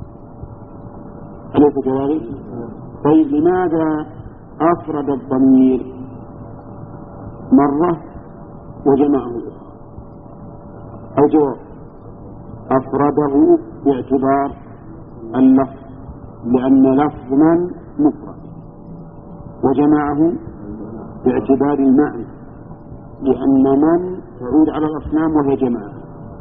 أليس كذلك؟ طيب لماذا أفرد الضمير مرة وجمعه الأخرى؟ أو جواب أفرده باعتبار اللفظ لأن لفظ من مفرد، وجمعه باعتبار المعنى لأن من تعود على الأصنام وهي جماعة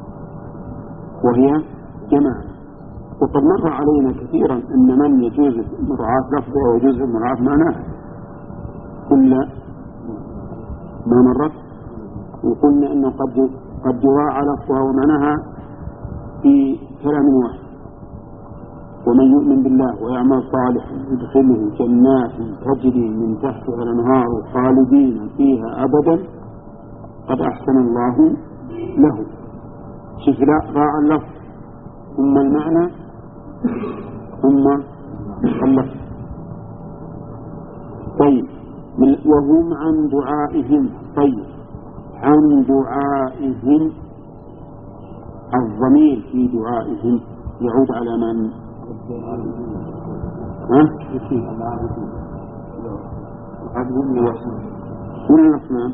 وهي جماعة. وقد مر علينا كثيرا أن من يجوز مراعاة لفظه ويجوز مراعاة معناه، كل ما مرت وقلنا أنه قد قد يراعى لفظها ومعناها في كلام واحد: ومن يؤمن بالله ويعمل صالحا يدخله جنات تجري من تحتها الأنهار خالدين فيها أبدا قد أحسن الله له. شوف، لا راعى اللفظ ثم المعنى ثم اللفظ. طيب وهم عن دعائهم، طيب عن دعائهم. الضمير في دعائهم يعود على من؟ ها؟ من الأصنام؟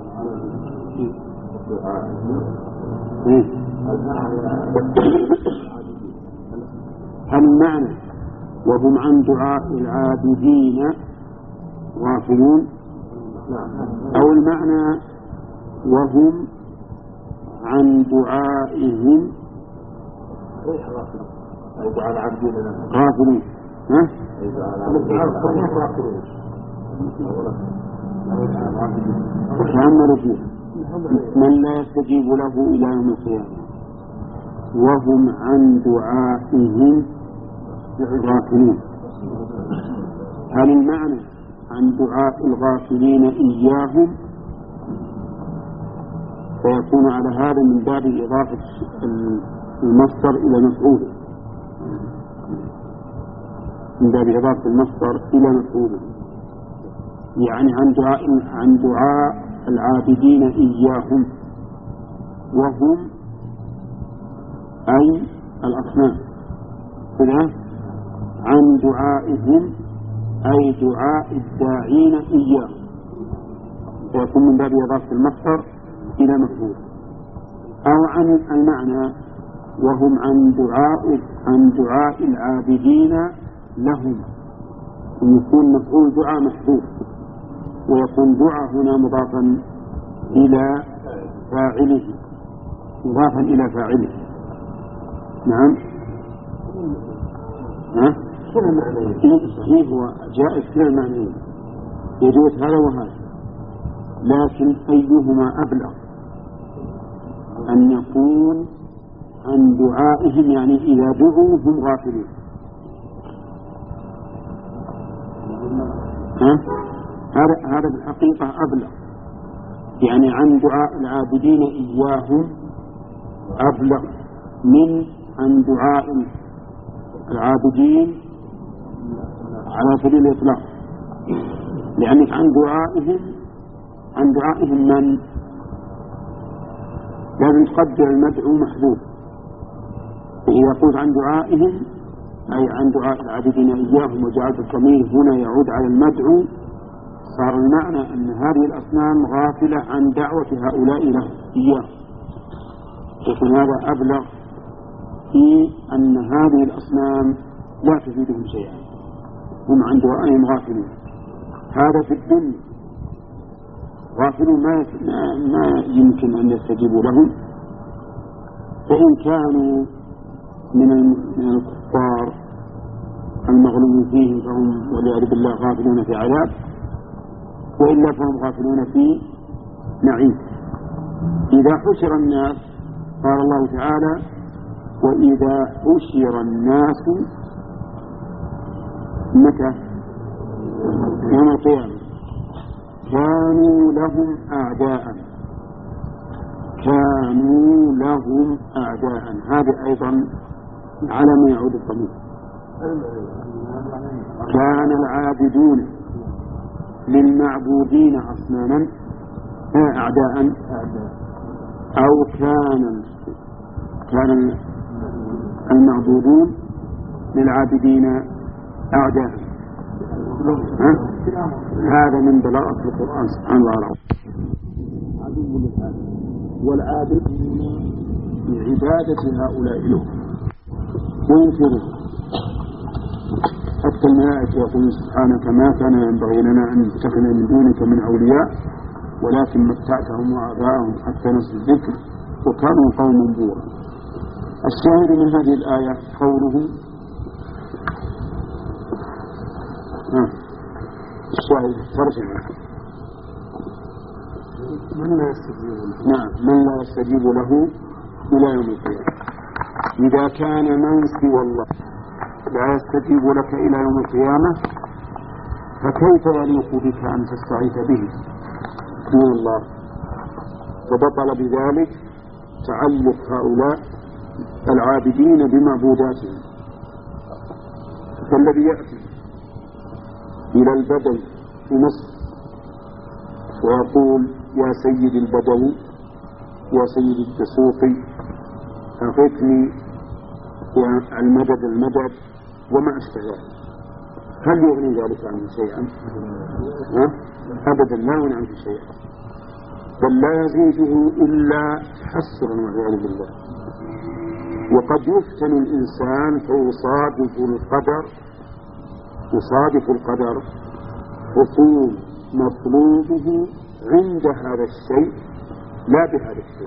هل المعنى وهم عن دعاء العابدين غافلون، أو المعنى وهم عن دعائهم غافلون؟ ها؟ كأن رجوع من لا يستجيب له إلى يوم القيامة وهم عن دعائهم غافلون. هل المعنى عن دعاء الغافلين إياهم؟ فيكون على هذا من باب إضافة المصدر إلى مفعوله، من باب إضافة المصدر إلى مفعوله، يعني عن دعاء عن دعاء العابدين إياهم وهم أي الأصنام، كذا عن دعائهم أي دعاء الداعين إياهم، فيكون من باب إضافة المصدر إلى مفعول. أو عن المعنى وهم عن دعاء عن دعاء العابدين لهم، يكون مفعول دعاء محذوف، ويكون دعاء هنا مضافا إلى فاعله، مضافا إلى فاعله. نعم. ها؟ صحيح، هو جائز كلا المعنيين، يجوز هذا وهذا، لكن أيهما أبلغ؟ أن يكون عن دعائهم، يعني إذا دعوا هم غافلون. ها؟ هذا هذا بالحقيقة أبلغ، يعني عن دعاء العابدين إياهم أبلغ من عن دعاء العابدين على سبيل الإطلاق، لأنك عن دعائهم عن دعائهم من لازم تقدر المدعو محذوف، فإذا قلت عن دعائهم أي عن دعاء العابدين إياهم وجعلت الضمير هنا يعود على المدعو، صار المعنى أن هذه الأصنام غافلة عن دعوة هؤلاء له إياه، يكون هذا أبلغ في أن هذه الأصنام لا تفيدهم شيئا، هم عن دعائهم غافلون. هذا في الدنيا غافلون، ما ما يمكن أن يستجيبوا لهم، فإن كانوا من الكفار المغلوب فيهم فهم والعياذ بالله غافلون في عذاب، وإلا فهم غافلون في نعيم. إذا حشر الناس قال الله تعالى: وإذا حشر الناس متى؟ يوم القيامة كانوا لهم أعداء كانوا لهم أعداء هذا أيضا على ما يعود الضمير. كان العابدون للمعبودين أصناما أعداء، أو كان كان المعبودون للعابدين أعداء. هذا من بلاغة القرآن سبحانه وتعالى. عدو للعابد والعابد بعبادة هؤلاء له وينكرون. حتى الملائكة يقولون سبحانك ما كان ينبغي لنا أن نتخذ من دونك من أولياء ولكن متعتهم وآباءهم حتى نسوا الذكر وكانوا قوما بورا. الشاهد من هذه الآية قوله الشاهد ترجمة من لا يستجيب له. نعم، من لا يستجيب له إلى يوم القيامة. إذا كان من سوى الله لا يستجيب لك إلى يوم القيامة فكيف يليق بك أن تستعيذ به دون الله؟ وبطل بذلك تعلق هؤلاء العابدين بمعبوداتهم. فالذي يأتي إلى البدن في مصر ويقول يا سيد البدوي وسيد الدسوقي أغثني يا المدد المدد وما أشبه ذلك، هل يغني ذلك عنه شيئا؟ أبدا لا يغني عنه شيئا، بل لا يزيده إلا تحسرا والعياذ بالله. وقد يفتن الإنسان فيصادف القدر يصادف القدر حصول مطلوبه عند هذا الشيء لا بهذا الشيء.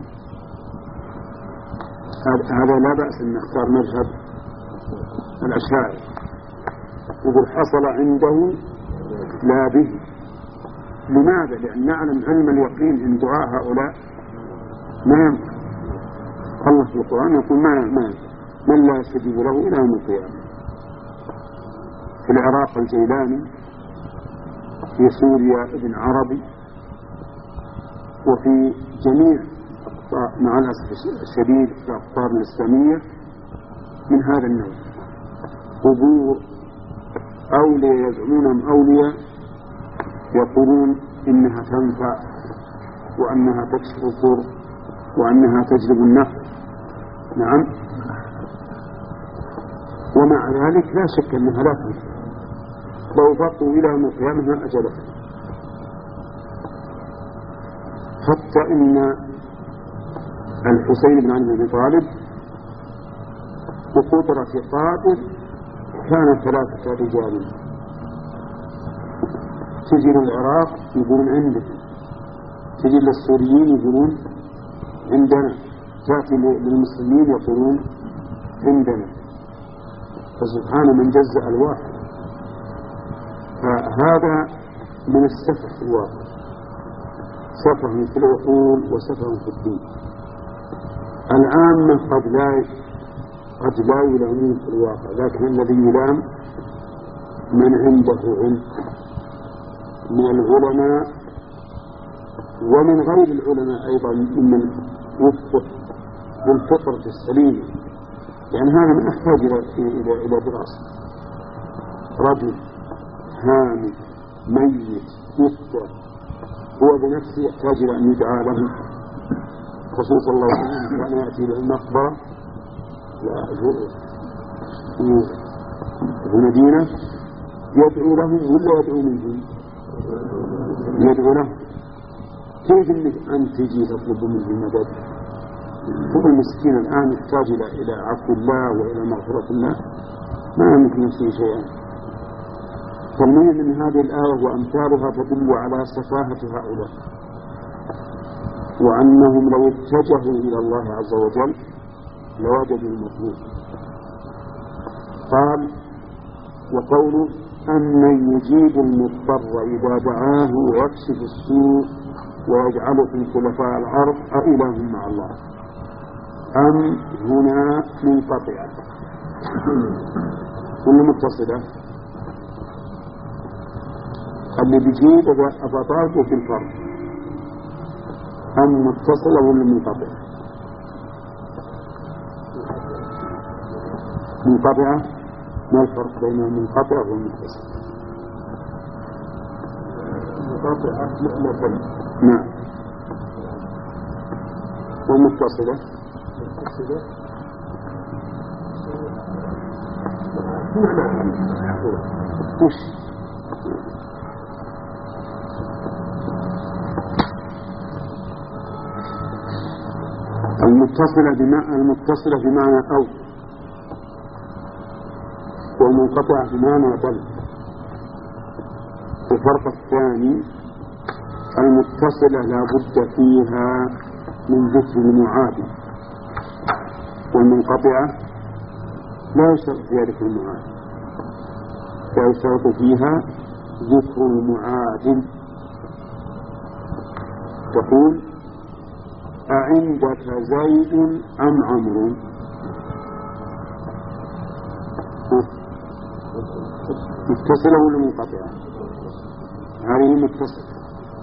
هذا لا بأس أن نختار مذهب الأشاعرة، يقول حصل عنده لا به. لماذا؟ لأن نعلم علم اليقين إن دعاء هؤلاء ما ينفع. الله في القرآن يقول ما ما من لا يستجيب له إلى يوم القيامة. في العراق الجيلاني، في سوريا ابن عربي، وفي جميع مع الأسف الشديد في الأقطار الإسلامية من هذا النوع قبور أولياء يزعمونهم أولياء يقولون إنها تنفع وأنها تكشف الضر وأنها تجلب النفع. نعم، ومع ذلك لا شك أنها لا تنفع، لو بقوا إلى يوم القيامة ما أجلها. حتى إن الحسين بن علي بن طالب بقدرة قادر كان ثلاثة رجال تجي للعراق يقولون عنده، تجي للسوريين يقولون عندنا، تأتي للمسلمين يقولون عندنا. فسبحان من جزأ الواحد. فهذا من السفه في الواقع، سفه في العقول وسفه في الدين. العامة قد لا قد لا يلامون في الواقع، لكن الذي يلام من عنده علم من العلماء ومن غير العلماء أيضا ممن وفق بالفطرة السليمة. يعني هذا من أحتاج إلى إلى إلى دراسة. رجل هامل ميت يفتر هو بنفسه يحتاج إلى أن يدعى له. الرسول صلى الله عليه وسلم كان يأتي إلى المقبرة في المدينة يدعو لهم ولا يدعو منهم؟ يدعو لهم. كيف انك أن تجي تطلب منه المدد؟ هو المسكين الآن يحتاج إلى إلى عفو الله وإلى مغفرة الله، ما يملك نفسه شيئا. فالمهم من هذه الآية وأمثالها تدل على سفاهة هؤلاء، وأنهم لو اتجهوا إلى الله عز وجل لوجدوا المطلوب. قال وقوله أمن يجيب المضطر إذا دعاه ويكشف السوء ويجعلكم خلفاء الأرض أإله مع الله. أم هنا منقطعة ولا متصلة؟ اللي بيجيب أفطارته في الفرق. أم متصلة ولا منقطعة؟ منقطعة. ما الفرق بين المنقطع والمتصل؟ منقطعة مؤلفة. نعم. والمتصلة متصلة وش المتصلة بمعنى المتصلة بمعنى أو، والمنقطعة بمعنى بل. الفرق الثاني المتصلة لا بد فيها من ذكر المعادل، والمنقطعة لا يشترط فيها ذكر المعادل، لا يشترط فيها ذكر المعادل. تقول أعندك زيد أم عمرو؟ متصلة ولا منقطعة؟ هذه متصلة،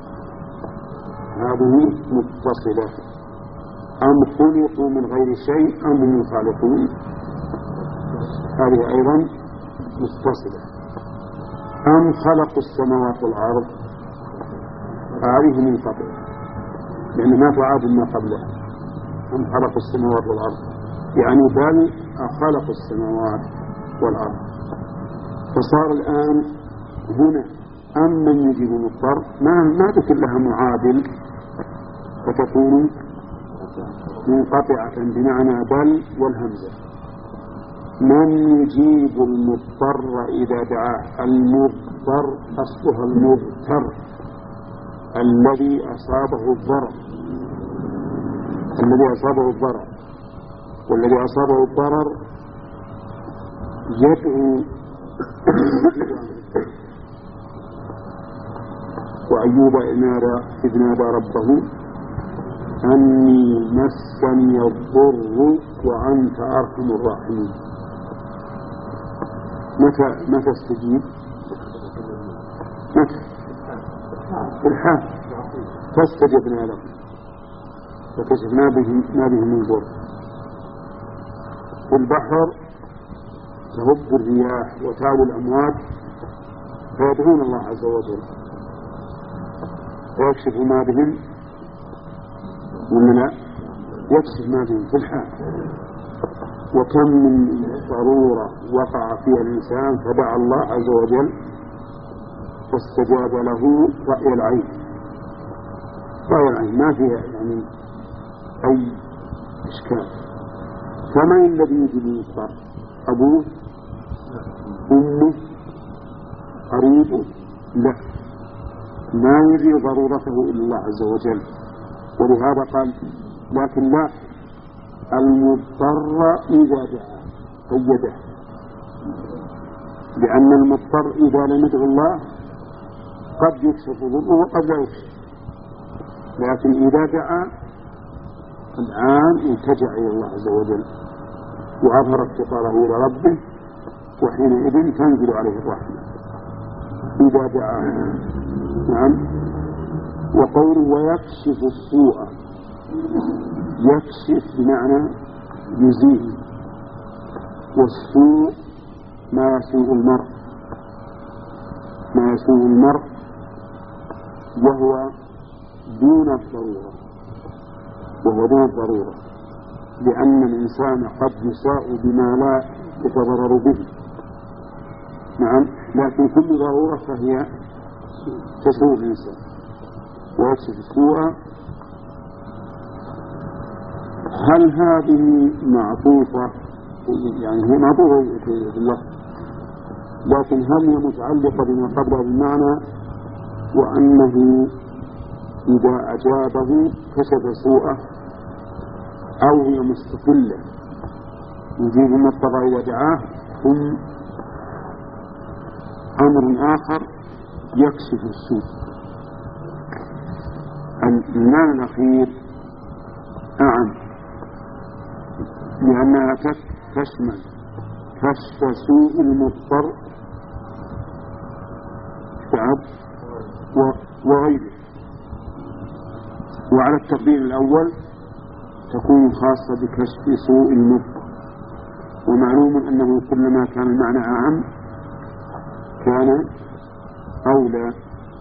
هذه متصلة. أم خلقوا من غير شيء أم هم الخالقون؟ هذه أيضا متصلة. أم خلقوا السماوات والأرض؟ هذه منقطعة. لأن ما تعاد ما قبلها. أم خلق السماوات والأرض، يعني بل خلق السماوات والأرض. فصار الآن هنا أم من يجيب المضطر ما ما ذكر لها معادل، فتكون منقطعة بمعنى بل والهمزة. من يجيب المضطر إذا دعاه. المضطر أصلها المضطر الذي أصابه الضرر، الذي أصابه الضرر والذي أصابه الضرر يدعو. وأيوب إذ نادى ربه أني مسني الضر وأنت أرحم الراحمين. متى متى استجيب؟ متى؟ في الحال فاستجبنا له فكشفنا به ما به من ضر. في البحر تهب الرياح وتعلو الأمواج فيدعون الله عز وجل ويكشف ما بهم ولا لا؟ يكشف ما بهم في الحال. وكم من ضرورة وقع فيها الإنسان فدعا الله عز وجل فاستجاب له رأي العين. رأي العين ما فيها يعني أي إشكال. فمن الذي يجب المضطر؟ أبوه؟ أمه؟ قريبه؟ لا، ما يجي ضرورته إلا الله عز وجل. ولهذا قال لكن لا، المضطر إذا دعا قيده، لأن المضطر إذا لم يدعو الله قد يكشف ضره وقد لا يكشف، لكن إذا دعا الآن التجأ إلى الله عز وجل وأظهر افتقاره إلى ربه، وحينئذ تنزل عليه الرحمة إذا دعا. نعم. وقوله ويكشف السوء، يكشف بمعنى يزيل، والسوء ما يسوء المرء، ما يسوء المرء وهو دون الضرورة، وهو دون الضرورة، لأن الإنسان قد يساء بما لا يتضرر به. نعم. لكن كل ضرورة فهي تسوء الإنسان. ويكشف السوء، هل هذه معطوفة؟ يعني هي معطوفة في اللفظ، لكن هل هي متعلقة بما قبلها بالمعنى وأنه إذا أجابه كشف سوءه، أو هي مستقلة يجيب المضطر إذا دعاه ثم أمر آخر يكشف السوء؟ المعنى الأخير أعم، لأنها تشمل كشف سوء المضطر تعب وغيره. وعلى التقدير الأول تكون خاصة بكشف سوء المضطر، ومعلوم أنه كلما كان المعنى أعم كان أولى.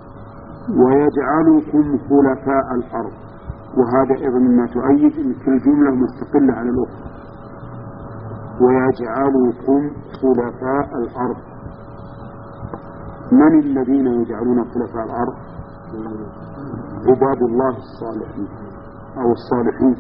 ويجعلكم خلفاء الأرض، وهذا أيضا مما تؤيد أن كل جملة مستقلة على الأخرى. ويجعلكم خلفاء الأرض، من الذين يجعلون خلفاء الأرض؟ عباد الله الصالحين أو الصالحين.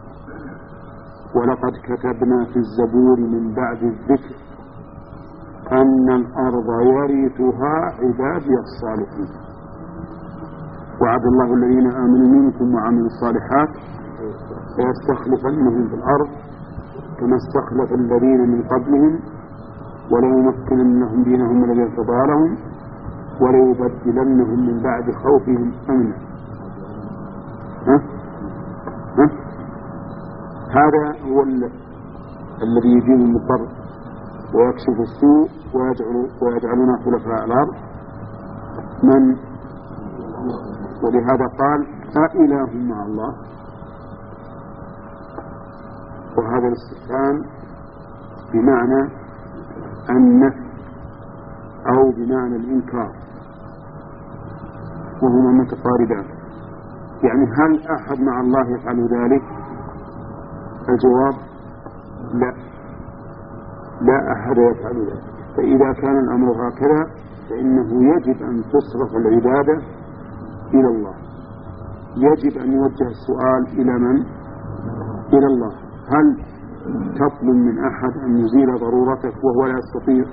ولقد كتبنا في الزبور من بعد الذكر أن الأرض يرثها عبادي الصالحين. وعد الله الذين آمنوا منكم وعملوا الصالحات ليستخلفنهم في الأرض كما استخلف الذين من قبلهم وليمكننهم دينهم الذي ارتضى لهم وليبدلنهم من بعد خوفهم أمنا. ها؟ ها؟ هذا هو الذي يجيب المضطر ويكشف السوء ويجعل ويجعلنا خلفاء الأرض. من؟ ولهذا قال أإله مع الله، وهذا الاستفهام بمعنى النفي أو بمعنى الإنكار، وهما متقاربان. يعني هل أحد مع الله يفعل ذلك؟ الجواب لا، لا أحد يفعل ذلك. فإذا كان الأمر هكذا فإنه يجب أن تصرف العبادة إلى الله، يجب أن يوجه السؤال إلى من؟ إلى الله. هل تطلب من أحد أن يزيل ضرورتك وهو لا يستطيع؟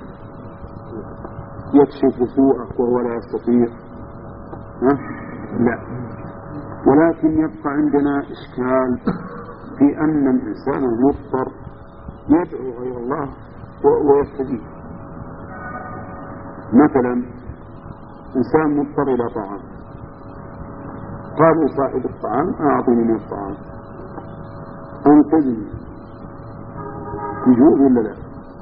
يكشف سوءك وهو لا يستطيع؟ ها؟ لا. ولكن يبقى عندنا إشكال في أن الإنسان المضطر يدعو غير الله ويستجيب. مثلا إنسان مضطر إلى طعام، قال صاحب الطعام أعطني من الطعام، أنقذني، يجوز ولا لا؟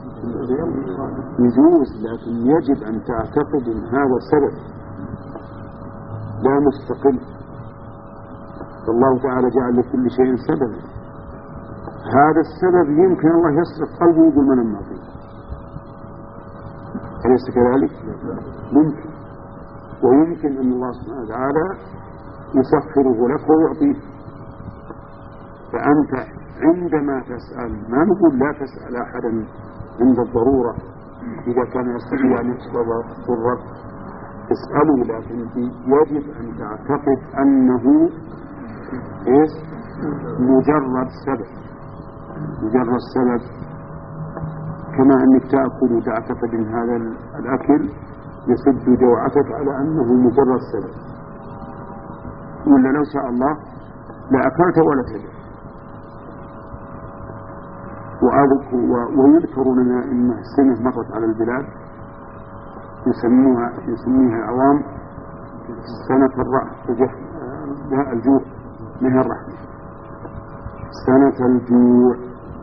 يجوز، لكن يجب أن تعتقد أن هذا سبب لا مستقل. فالله تعالى جعل لكل شيء سببا، هذا السبب يمكن الله يصرف قلبه ويقول من المعطي، أليس كذلك؟ ممكن. ويمكن أن الله سبحانه وتعالى يسخره لك ويعطيك. فأنت عندما تسأل، ما نقول لا تسأل أحدا عند الضرورة، إذا كان يستطيع أن يكشف ضرك اسأله، لكن يجب أن تعتقد أنه إيش؟ مجرد سبب، مجرد سبب. كما أنك تأكل وتعتقد أن هذا الأكل يسد جوعتك على أنه مجرد سبب، ولا لو شاء الله لا أكلت ولا شبع. ويذكر لنا أن السنة مرت على البلاد يسموها يسميها العوام سنة الرحمة، الجوع، منها الرحمة، سنة الجوع،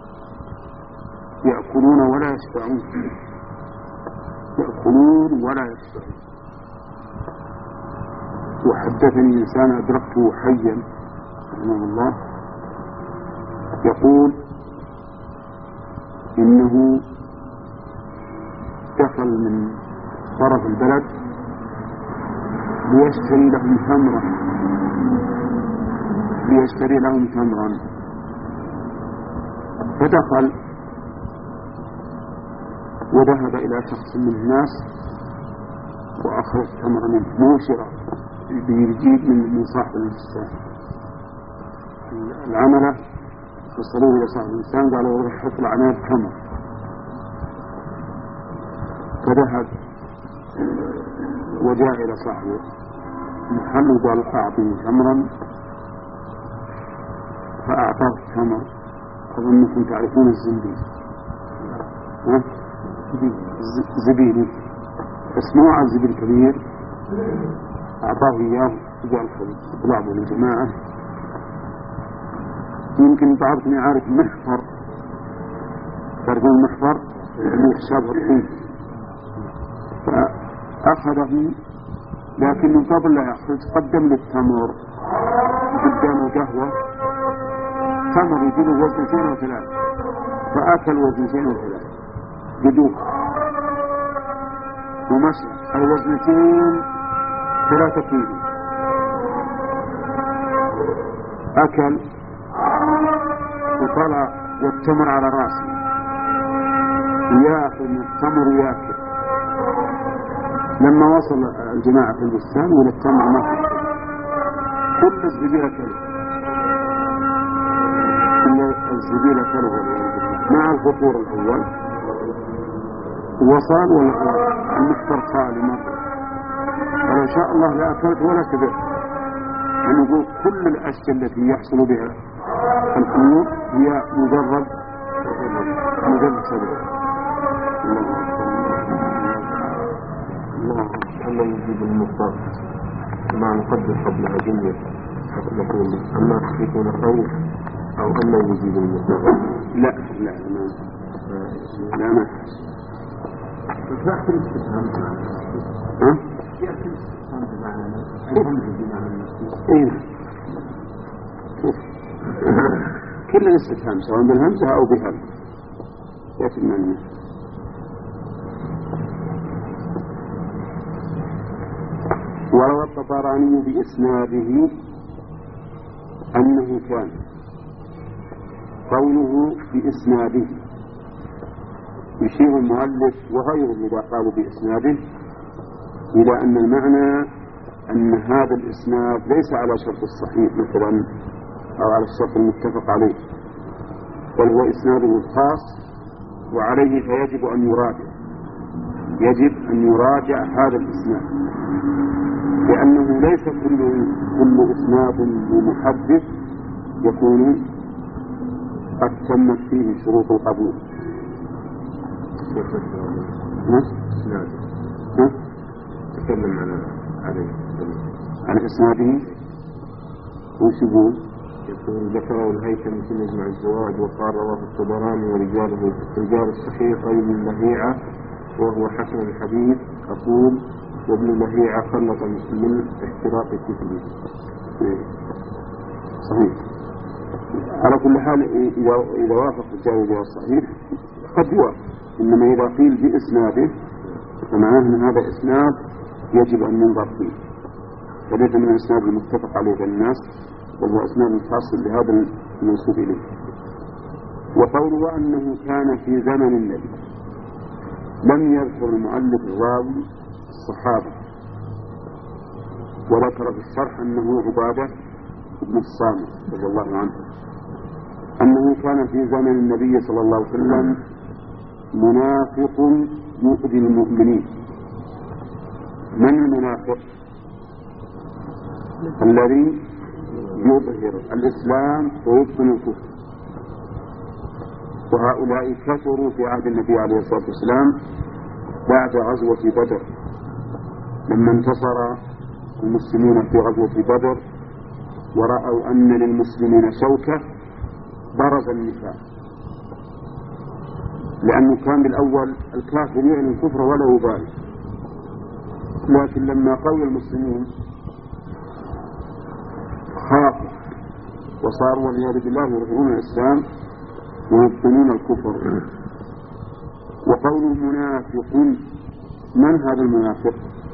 يأكلون ولا يشبعون، يأكلون ولا يشبعون. وحدثني إنسان أدركته حيا رحمه الله يقول إنه دخل من طرف البلد ليشتري لهم تمرا ليشتري لهم تمرا فدخل وذهب إلى شخص من الناس وأخذ تمرا منه، مو شراء، بيجيب من صاحب الإنسان. العملة وصلوه إلى صاحب الإنسان قالوا روح حط العناب تمر، فذهب وجاء إلى صاحب المحل وقال أعطني تمرا، فأعطاه التمر. أظنكم تعرفون الزنبيل، زبيل، بس مو على الزبيل الكبير، أعطاه إياه وقال طلعوا للجماعة. يمكن بعضكم يعرف محفر، تعرفون المحفر اللي يحسبه الطين، فأخذه لكنه قبل لا يأخذ قدم للتمر، قدامه قهوة تمر يجيله وزنتين وثلاث، فأكل وزنتين وثلاث بدوخ ومشي الوزنتين ثلاثة كيلو، أكل وطلع والتمر على راسه ويأخذ من التمر ويأكل. لما وصل الجماعة في البستان ولا التمر ما في كل الزبير أكله، كل الزبير أكله مع الفطور الأول. وصل والمحتر خالي مرة، ولو شاء الله لا أكلت ولا كبرت. يعني يقول كل الأشياء التي يحصل بها الأمور هي مجرد مجرد سبب. الله أما يجيب المضطر مع نقدر قبل أجنة نقول أما يكون الروح أو أما يجيب المضطر. لا لا ما لا ما يأكل الاستفهام ها؟ يأكل الاستفهام بمعنى الهمزة بمعنى المسيح. إيه كل الاستفهام سواء بالهمزة أو بهل يأتي من المعنى. وروى الطبراني بإسناده أنه كان. قوله بإسناده يشير المؤلف وغيره إذا قالوا بإسناده إلى أن المعنى أن هذا الإسناد ليس على شرط الصحيح مثلا أو على الشرط المتفق عليه، بل هو إسناده الخاص وعليه فيجب أن يراجع يجب أن يراجع هذا الإسناد، لأنه ليس كل كل إسناد لمحدث يكون قد تمت فيه شروط القبول. تكلم على عليه عن إسناده وش يقول؟ يقول ذكره الهيثمي في مجمع الزواج وقال رواه الطبراني ورجاله رجال الصحيح ابن لهيعة وهو حسن الحديث. أقول وابن لهيعة خلط مسلم احتراق كتبه. صحيح. على كل حال إذا إذا وافق الجاوب الصحيح قد يوافق، إنما إذا قيل بإسناده فمعناه أن هذا إسناد يجب أن ينظر فيه، فليس من الإسناد المتفق عليه الناس، بل هو إسناد خاص بهذا المنسوب إليه. وقوله أنه كان في زمن النبي لم يذكر المؤلف الراوي الصحابة، وذكر في الشرح أنه عبادة بن الصامت رضي الله عنه، أنه كان في زمن النبي صلى الله عليه وسلم منافق يؤذي المؤمنين. من المنافق؟ الذي يظهر الإسلام ويبطن الكفر، وهؤلاء كثروا في عهد النبي عليه الصلاة والسلام بعد غزوة بدر، لما انتصر المسلمون في غزوة بدر ورأوا أن للمسلمين شوكة برز النفاق، لأنه كان بالأول الكافر يعني الكفر ولا يبالي، لكن لما قوي المسلمين خافوا وصاروا والعياذ بالله يظهرون الإسلام ويبطنون الكفر. وقوله منافق، من هذا المنافق؟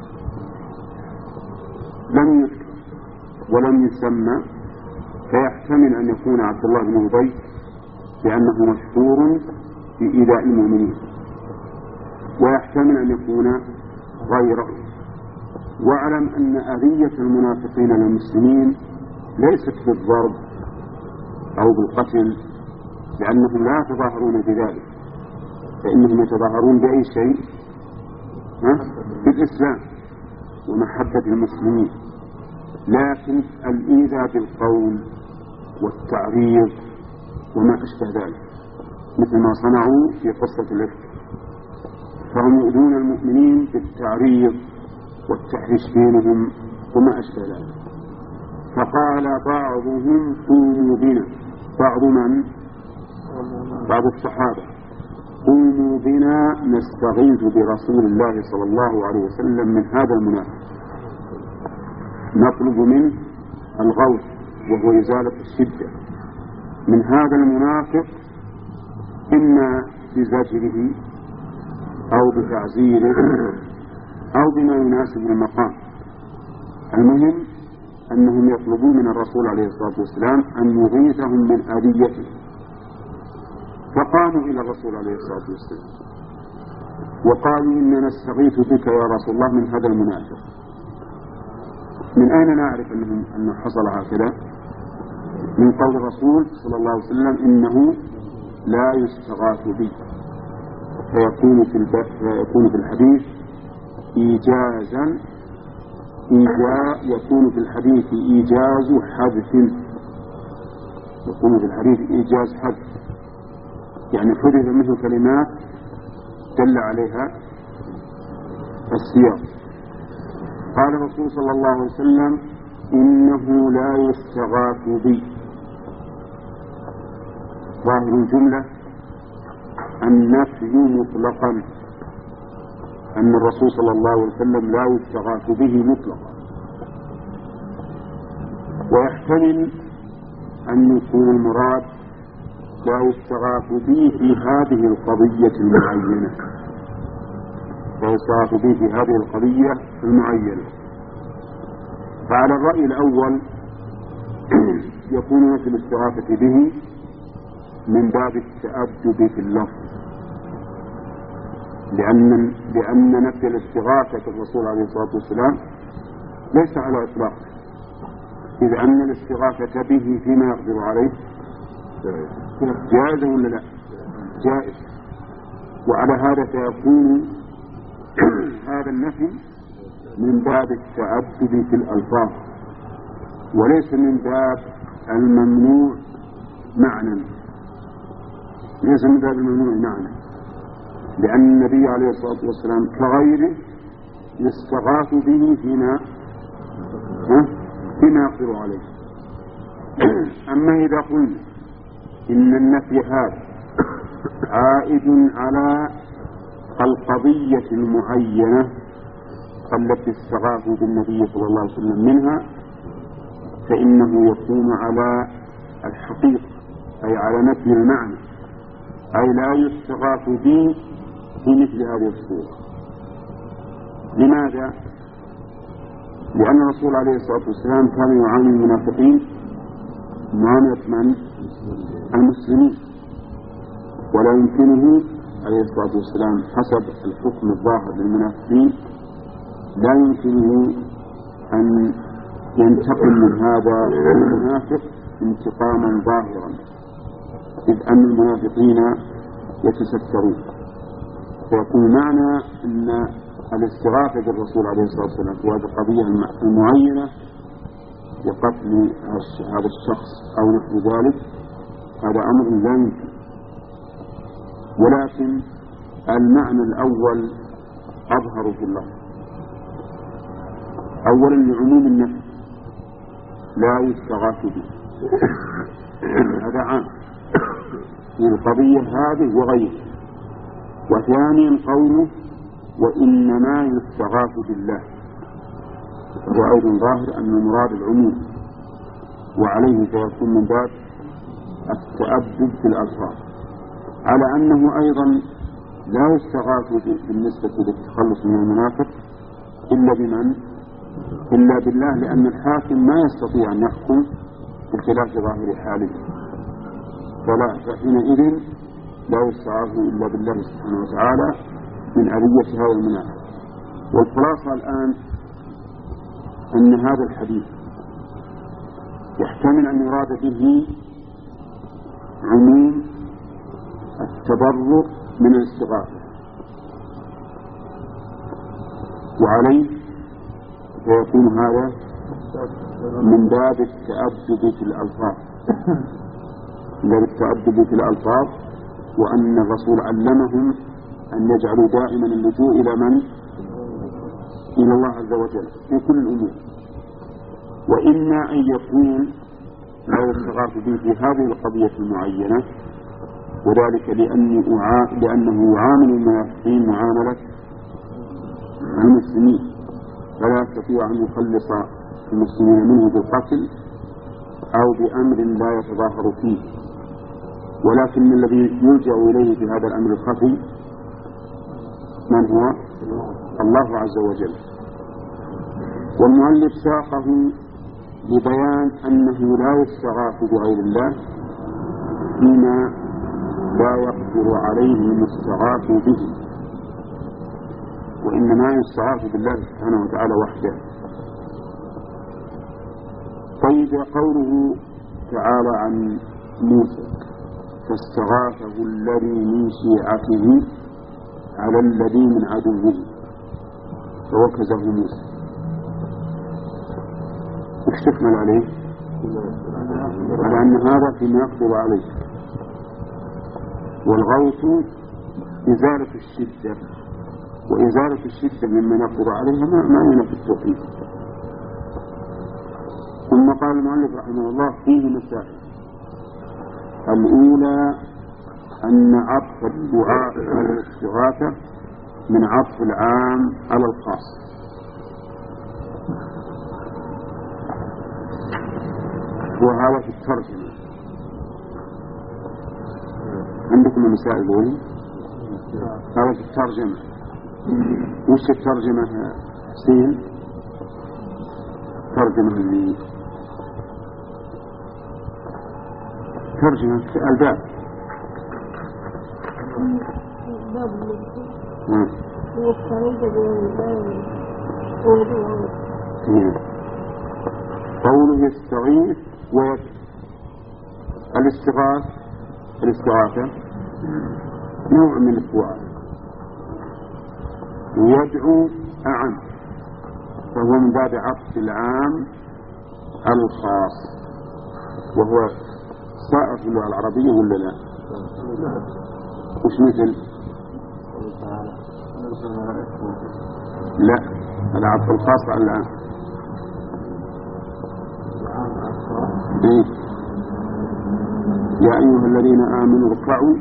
لم يذكر ولم يسمى، فيحتمل أن يكون عبد الله بن أبي لأنه مشهور في إيذاء المؤمنين، ويحتمل أن يكون غيره. واعلم أن أذية المنافقين للمسلمين ليست بالضرب أو بالقتل، لأنهم لا يتظاهرون بذلك، فإنهم يتظاهرون بأي شيء؟ بالإسلام ومحبة المسلمين، لكن الإيذاء بالقول والتعريض وما أشبه ذلك، مثل ما صنعوا في قصة الإفك، فهم يؤذون المؤمنين بالتعريض والتحريش بينهم وما أشبه ذلك. فقال بعضهم قوموا بنا، بعض من؟ بعض الصحابة، قوموا بنا نستغيث برسول الله صلى الله عليه وسلم من هذا المنافق، نطلب منه الغوث وهو إزالة الشدة من هذا المنافق، إما بزجره أو بتعزيره أو بما يناسب المقام. المهم أنهم يطلبون من الرسول عليه الصلاة والسلام أن يغيثهم من أذيته، فقاموا إلى الرسول عليه الصلاة والسلام وقالوا إننا نستغيث بك يا رسول الله من هذا المنافق. من أين نعرف أنه, أنه حصل هكذا؟ من قول الرسول صلى الله عليه وسلم إنه لا يستغاث بي، فيكون في, فيكون في الحديث إيجازا إيجاز يكون في الحديث إيجاز حذف، يكون في الحديث إيجاز حذف، يعني حذف منه كلمات دل عليها السياق. قال الرسول صلى الله عليه وسلم إنه لا يستغاث بي. ظاهر الجملة النفي مطلقا، أن الرسول صلى الله عليه وسلم لا يستغاث به مطلقا، ويحتمل أن يكون المراد لا يستغاث به في هذه القضية المعينة، لا يستغاث به في هذه القضية المعينة. فعلى الرأي الأول يكون نفي الاستغاثة به من باب التأدب في اللفظ، لأن لأن نفي الاستغاثة الرسول عليه الصلاة والسلام ليس على إطلاق، إذ أن الاستغاثة به فيما يقدر عليه جائز ولا لا؟ جائز. وعلى هذا فيكون هذا النفي من باب التأدب في الألفاظ وليس من باب الممنوع معنى، ليس من باب الممنوع معنى، لأن النبي عليه الصلاة والسلام كغيره يستغاث به فيما فيما يقدر عليه. أما إذا قلنا إن النفي هذا عائد على القضية المعينة التي استغاثوا بالنبي صلى الله عليه وسلم منها، فإنه يكون على الحقيقة، أي على نفي المعنى، أي لا يستغاث به في مثل هذه الصورة. لماذا؟ لأن الرسول عليه الصلاة والسلام كان يعامل المنافقين معاملة من؟ المسلمين، ولا يمكنه عليه الصلاة والسلام حسب الحكم الظاهر للمنافقين لا يمكنه أن ينتقم من هذا المنافق انتقاما ظاهرا، إذ أن المنافقين يتسترون. فيكون معنى أن الاستغاثة بالرسول عليه الصلاة والسلام في هذه القضية المعينة بقتل هذا الشخص أو نحو ذلك هذا أمر لا يمكن، ولكن المعنى الأول أظهر في الله. أولا لعموم النفي لا يستغاث به، هذا عام في القضية هذه وغيرها. وثانيا قوله وإنما يستغاث بالله، وأيضا ظاهر أن المراد العموم، وعليه فيكون من باب التأدب في الألفاظ، على أنه أيضا لا يستغاث بالنسبة للتخلص من المنافق إلا بمن؟ إلا بالله، لأن الحاكم ما يستطيع أن يحكم بخلاف ظاهر حاله، فلا فحينئذ لا يستغاث إلا بالله سبحانه وتعالى من أذية هذا المنافق. والخلاصة الآن أن هذا الحديث يحتمل أن يراد به عموم التبرؤ من الاستغاثة، وعليه فيكون هذا من باب التأدب في الألفاظ، من باب التأدب في الألفاظ، وأن الرسول علمهم أن يجعلوا دائما اللجوء إلى من؟ إلى الله عز وجل في كل الأمور. وإما أن يكون لا يستغاث به في هذه القضية المعينة، وذلك لأنه لأنه يعامل المنافقين معاملة المسلمين، فلا يستطيع أن يخلص المسلمين منه بالقتل أو بأمر لا يتظاهر فيه، ولكن الذي يلجأ إليه في هذا الأمر الخفي من هو؟ الله عز وجل. والمؤلف ساقه لبيان أنه لا يستغاث بغير الله فيما لا يقدر عليه المستغاث به، وإنما يستغاث بالله سبحانه وتعالى وحده. طيب قوله تعالى عن موسى فاستغاثه الذي من شيعته على الذي من عدوه فوكزه موسى، وش تكمل عليه؟ على أن هذا فيما يقدر عليه، والغوث إزالة الشدة، وإزالة الشدة مما يقدر عليها ما ينفي التوحيد. ثم قال المؤلف رحمه الله فيه مسائل. الأولى أن عطف الدعاء على الاستغاثة من عطف العام على الخاص، وهذا في الترجمة. عندكم المسائل دول؟ هذا في الترجمة. وش الترجمة حسين؟ ترجمة اللي ترجمة الباب. نعم. قوله يستغيث ويدعو. الاستغاث الاستغاثة نوع من الدعاء، ويدعو أعم، فهو من باب عطف العام على الخاص، وهو صائغ في اللغة العربية ولا لا؟ وش مثل؟ لا، هذا عطف الخاص على العام. إيه؟ يا أيها الذين آمنوا اركعوا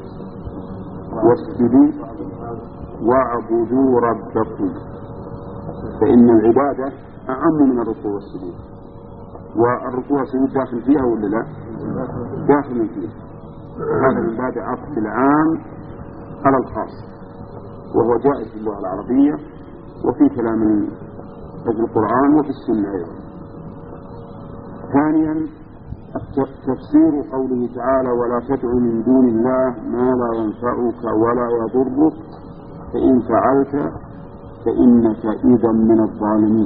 واسجدوا واعبدوا ربكم، فإن العبادة أعم من الركوع والسجود. والركوع والسجود داخل فيها ولا لا؟ داخل فيها. هذا من باب عطف العام على الخاص، وهو جائز في اللغة العربية وفي كلام في القرآن وفي السنة أيضا. ثانيا تفسير قوله تعالى ولا تدع من دون الله ما لا ينفعك ولا يضرك فإن فعلت فإنك إذا من الظالمين.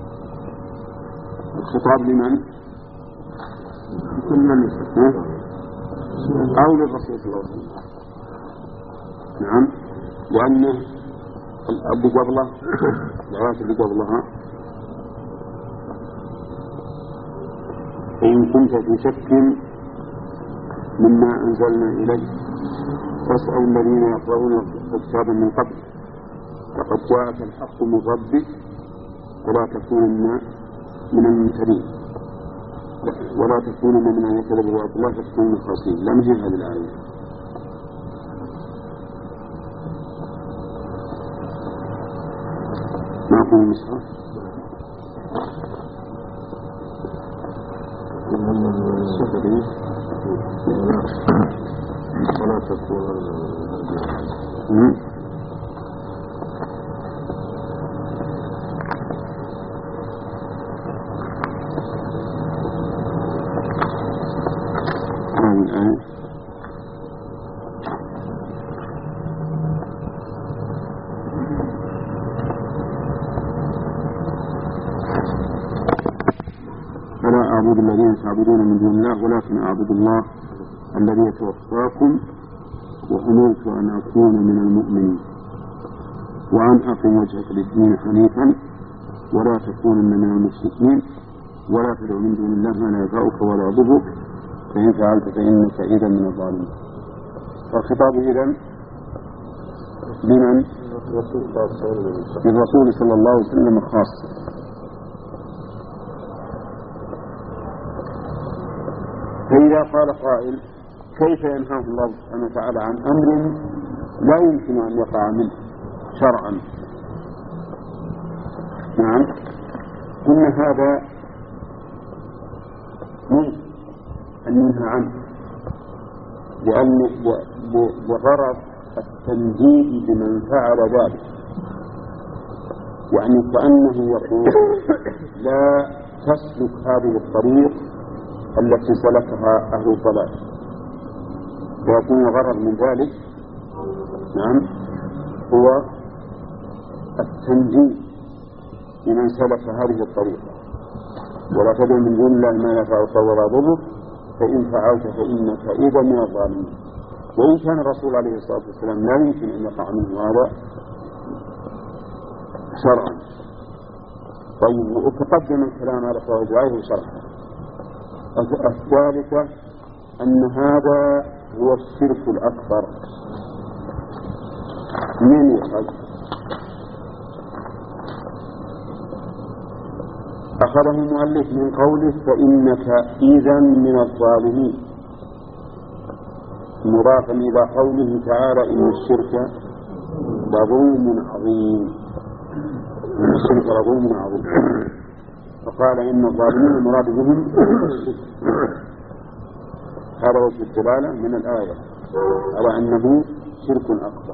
الخطاب لمن؟ كل من أو للرسول صلى الله عليه وسلم. نعم، لأنه الأب قبله الآيات اللي قبلها إن كنت في شك مما أنزلنا إليك فاسأل الذين يقرؤون الكتاب من قبل فقد جاءك الحق من ربك ولا تكونن من الممترين ولا تكونن من من يكذب بآيات الله فتكون من الخاسرين. لا نجيب هذه الآية. معكم المصحف؟ ولا تكون الذين تعبدون من دون الله ولكن أعبد الله الذي يتوفاكم وأمرت أن أكون من المؤمنين وأن أقم وجهك للدين حنيفا ولا تكونن من المشركين ولا تدع من دون الله ما لا ينفعك ولا يضرك فإن فعلت فإنك إذا من الظالمين. والخطاب إذن لمن؟ للرسول صلى الله عليه وسلم خاصة. فإذا قال قائل كيف ينهاه الله سبحانه وتعالى عن أمر لا يمكن أن يقع منه شرعا؟ نعم، قلنا هذا ممكن أن ينهى عنه لأن بغرض التنجيل بمن فعل ذلك، يعني كأنه يقول لا تسلك هذه الطريق التي سلكها أهل الضلال، ويكون الغرض من ذلك نعم هو التنجيل لمن سلك هذه الطريقة. ولا تدع من دون الله ما لا ينفعك ولا يضرك فإن فعلت فإنك إذا من الظالمين. وإن كان الرسول عليه الصلاة والسلام لا يمكن أن يقع منه هذا شرعا. طيب، وتقدم الكلام على فوائد الآية شرعا. الثالثة أن هذا هو الشرك الأكبر. من يخرج؟ أخذه المؤلف من قوله فإنك إذا من الظالمين مضافا إلى قوله تعالى إن الشرك لظلم عظيم. إن الشرك لظلم عظيم، فقال إن الظالمين المراد بهم هذا وجه الدلالة من الآية على أنه شرك أكبر.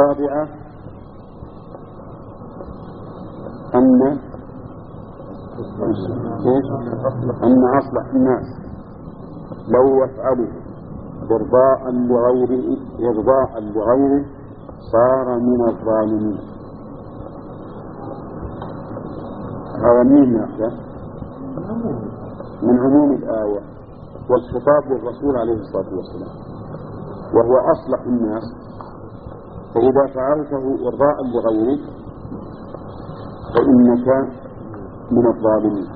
الرابعة أن كيف؟ أن أصلح الناس لو يفعله إرضاء لغيره إرضاء لغيره صار من الظالمين. هذا مين ناخذه؟ من عموم الآية، والخطاب للرسول عليه الصلاة والسلام، وهو أصلح الناس. فإذا فعلته إرضاء لغيرك فإنك من الظالمين.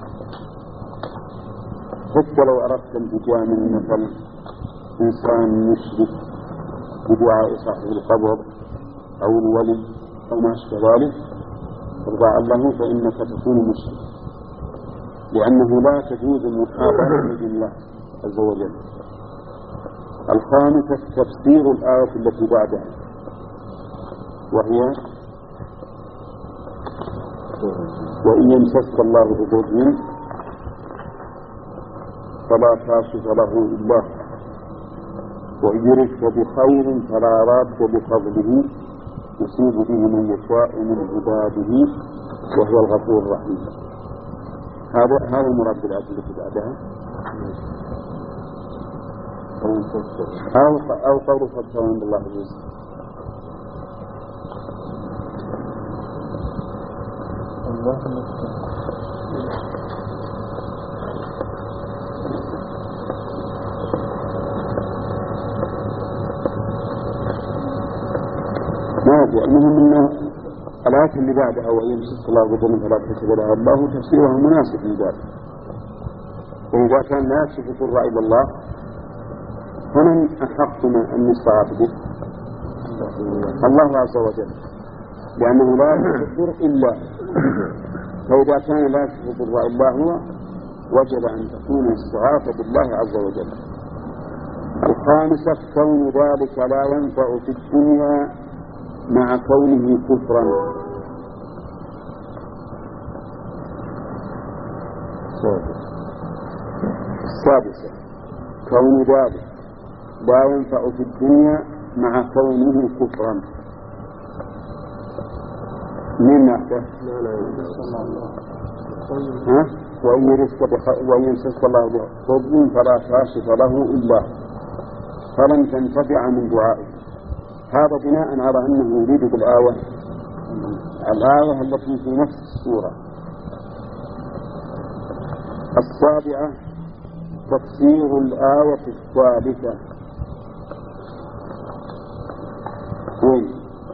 حتى لو أردت أن تجامل مثل إنسان يشرك بدعاء صاحب القبر أو الولي أو ما أشبه ذلك إرضاء له فإنك تكون مشرك، لأنه لا تجوز المحاباة لله عز وجل. الخامسة تفسير الآية التي بعدها، وهي وإن يمسسك الله بضر فلا كاشف له إلا هو وإن يردك بخير فلا راد لفضله يصيب به من يشاء من عباده وهو الغفور الرحيم. هذا هذا المراد بالآية التي بعدها. أو أو قول فاتقوا عند الله الرزق. ما أدري المهم أن الآية اللي بعدها وإن يمسسك الله بضر فلا كاشف له إلا هو تفسيرها مناسب لذلك. وإذا كان لا يكشف الضر إلا الله فمن أحقنا أن نستغاث به؟ الله عز وجل، لأنه لا يكشف الضر إلا، فإذا كان لا يكشف الضر إلا هو وجب أن تكون الاستغاثة بالله عز وجل. الخامسة كون ذلك لا ينفع في الدنيا مع كونه كفرا. السادسة كون ذلك لا ينفع في الدنيا مع كونه كفرا. من نحكه ها؟ وإن يمسسك الله بضر فلا كاشف له إلا فلن تنتفع من دعائه. هذا بناء على أنه يريد بالآية الآية التي في نفس السورة. السابعة تفسير الآية الثالثة. وين؟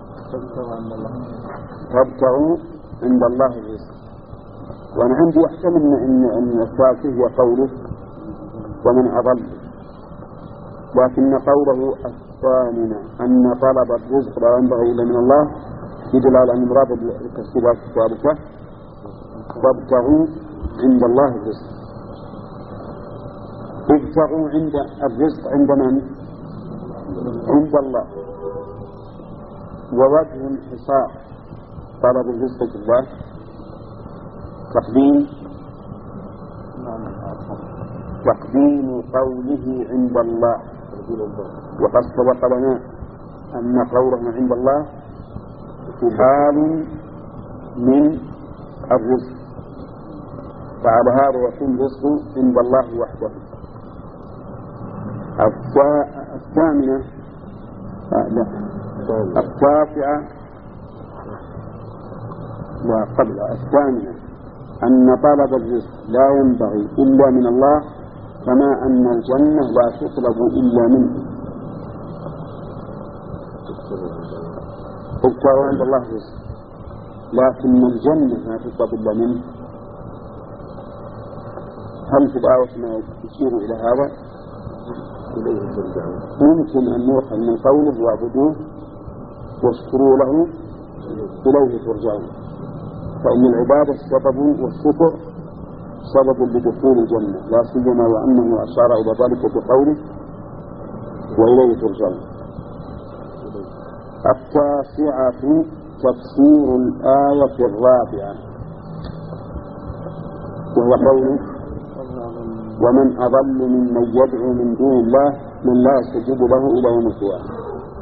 تبتغوا عند الله الرزق. وأنا عندي أحتمل أن أن الثالثة هي قوله ومن أضل، لكن قوله الثامنة أن طلب الرزق لا ينبغي إلا من الله يدل على أن مراد التفسيرات الثالثة تبتغوا عند الله الرزق. ابتغوا عند الرزق عند من؟ عند الله. ووجه انحصار طلب الرزق في الله تقديم تقديم قوله عند الله، وقد سبق لنا أن قوله عند الله حال من الرزق، فعلى هذا يكون الرزق عند الله وحده. الثامنة لا التاسعة لا قبل الثامنة أن طلب الرزق لا ينبغي إلا من الله، كما أن الجنة لا تطلب إلا منه. ابتغوا عند الله الرزق، لكن الجنة لا تطلب إلا منه. هل في الآية ما يشير إلى هذا؟ ممكن أن يؤخذ من قوله واعبدوه واشكروا له إليه ترجعون، فإن العبادة سبب والشكر سبب لدخول الجنة، لا سيما وأنه أشار إلى ذلك بقوله وإليه ترجعون. التاسعة تفسير الآية الرابعة، وهو قوله ومن أضل ممن يدعو من دون الله من لا يستجيب له إلى يوم القيامة.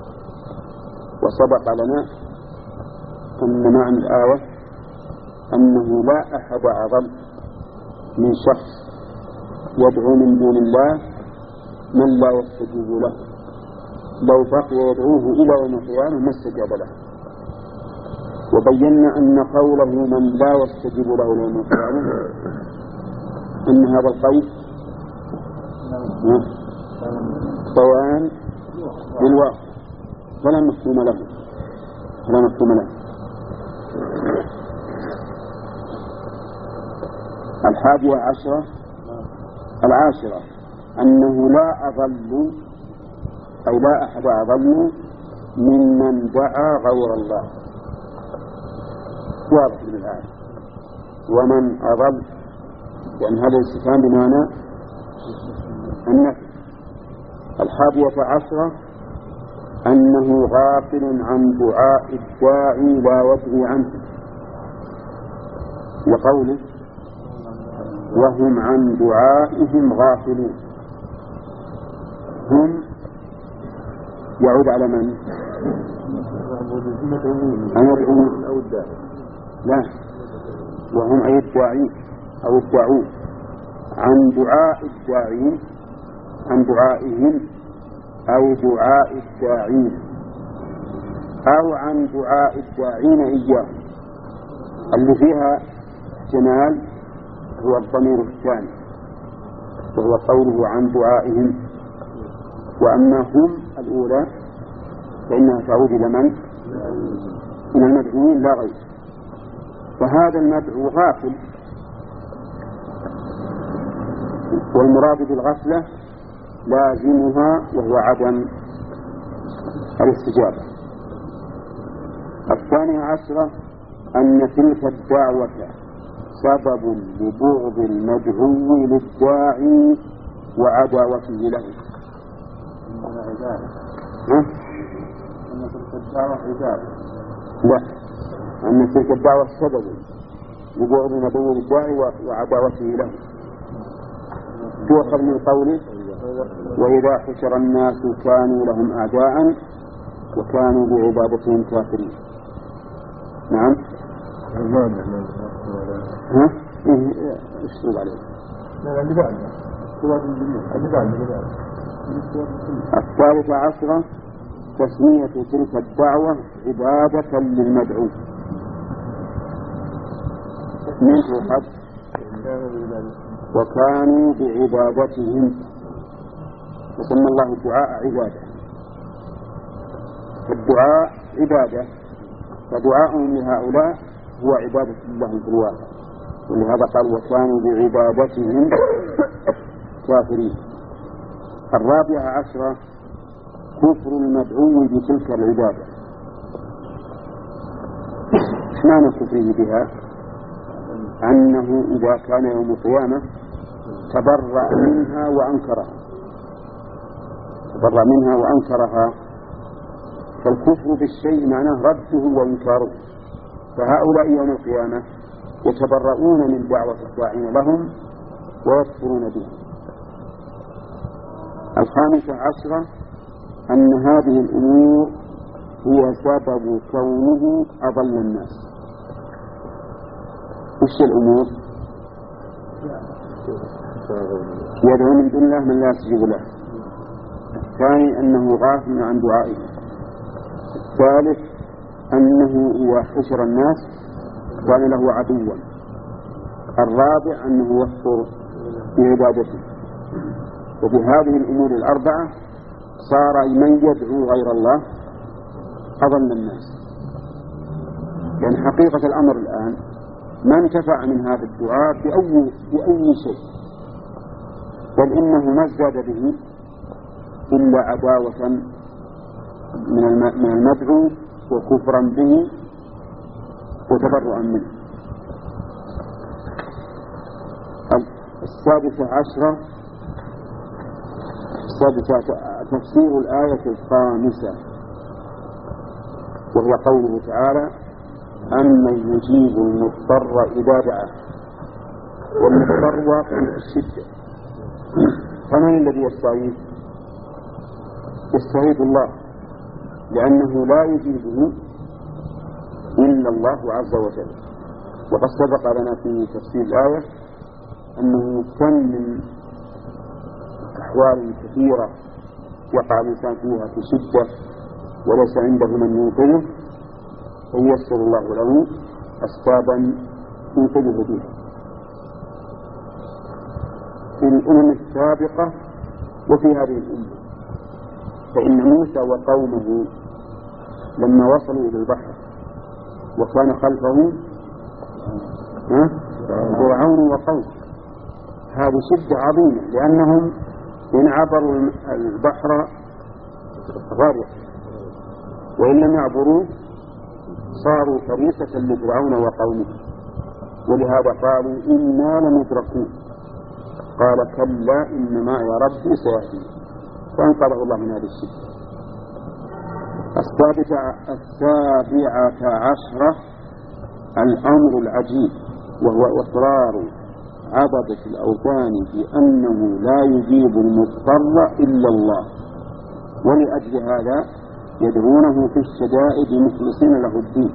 وسبق لنا أن معنى الآية أنه لا أحد أضل من شخص يدعو من دون الله من لا يستجيب له، لو بقي يدعوه إلى يوم القيامة ما استجاب له. وبينا أن قوله من لا يستجيب له يوم القيامة أن هذا القيد بيان بالواقع ولا مفهوم له ولا مفهوم له. الحادية عشرة العاشرة أنه لا أضل أي لا أحد أضل ممن دعا غير الله، واضح من الآية ومن أضل، لأن هذا الاستفهام بمعنى النفي. الحادية عشرة أنه غافل عن دعاء الداعي لا يدري عنه، وقوله وهم عن دعائهم غافلون، هم يعود على من؟ المدعوين أو الداعي؟ لا، وهم أي الداعين أو الداعون عن دعاء الداعين عن دعائهم أو دعاء الداعين أو عن دعاء الداعين إياه. اللي فيها احتمال هو الضمير الثاني وهو قوله عن دعائهم، وأما هم الأولى فإنها تعود إلى من؟ إلى المدعوين لا غير. فهذا المدعو غافل، والمراد بالغفلة لازمها وهو عدم الاستجابة. الثانية عشرة أن تلك الدعوة سبب لبغض المدعو للداعي وعداوته له. أن تلك الدعوة عبادة، لا، أن تلك الدعوة سبب لبغض المدعو للداعي وعداوته له. تؤخذ من قوله وإذا حشر الناس كانوا لهم أعداء وكانوا بعبادتهم كافرين. نعم. ها؟ إيه اشتغل عليه. الثالثة عشرة تسمية تلك الدعوة عبادة للمدعو منه قد وكانوا بعبادتهم، وسمى الله الدعاء عبادة. الدعاء عبادة، فدعاءهم لهؤلاء هو عبادة لهم في الواقع، ولهذا قال وكانوا بعبادتهم كافرين. الرابعة عشرة كفر المدعو بتلك العبادة. معنى كفره بها أنه إذا كان يوم القيامة تبرأ منها وأنكرها تبرأ منها وأنكرها فالكفر بالشيء معناه رده وإنكاره. فهؤلاء يوم القيامة يتبرؤون من دعوة الداعين لهم ويكفرون به. الخامسة عشرة أن هذه الأمور هي سبب كونه أضل الناس. وش الأمور؟ يدعو من دون الله من لا يستجيب له. الثاني أنه غافل عن دعائه. الثالث أنه إذا حشر الناس كان له عدوا. الرابع أنه يكفر بعبادته. وبهذه الأمور الأربعة صار من يدعو غير الله أضل الناس، لأن حقيقة الأمر الآن ما انتفع من هذا الدعاء بأي, بأي شيء، بل إنه ما ازداد به إلا عداوة من المدعو وكفرا به وتبرؤا منه. السادسة عشرة السادسة تفسير الآية الخامسة وهو قوله تعالى أمن يجيب المضطر إذا دعاه. والمضطر واقع في الشدة، فمن الذي يستعيذ؟ يستعيذ الله، لأنه لا يجيبه إلا الله عز وجل. وقد سبق لنا في تفسير الآية أنه كم من أحوال كثيرة يقع الإنسان فيها في شدة وليس عنده من ينقذه، فييسر الله له أسبابا ينقذه بها. في الأمم السابقة وفي هذه الأمة، فإن موسى وقومه لما وصلوا إلى البحر وكان خلفهم فرعون وقومه، هذه شدة عظيمة، لأنهم إن عبروا البحر غرق، وإن لم يعبروا صاروا فريسة لفرعون وقومه، ولهذا قالوا إنا لمدركون. قال كلا إن معي ربي سيهدين، فانقذه الله من هذه الشدة. السابعة عشرة الأمر العجيب، وهو إقرار عبدة الأوثان بأنه لا يجيب المضطر إلا الله، ولأجل هذا يدعونه في الشدائد مخلصين له الدين.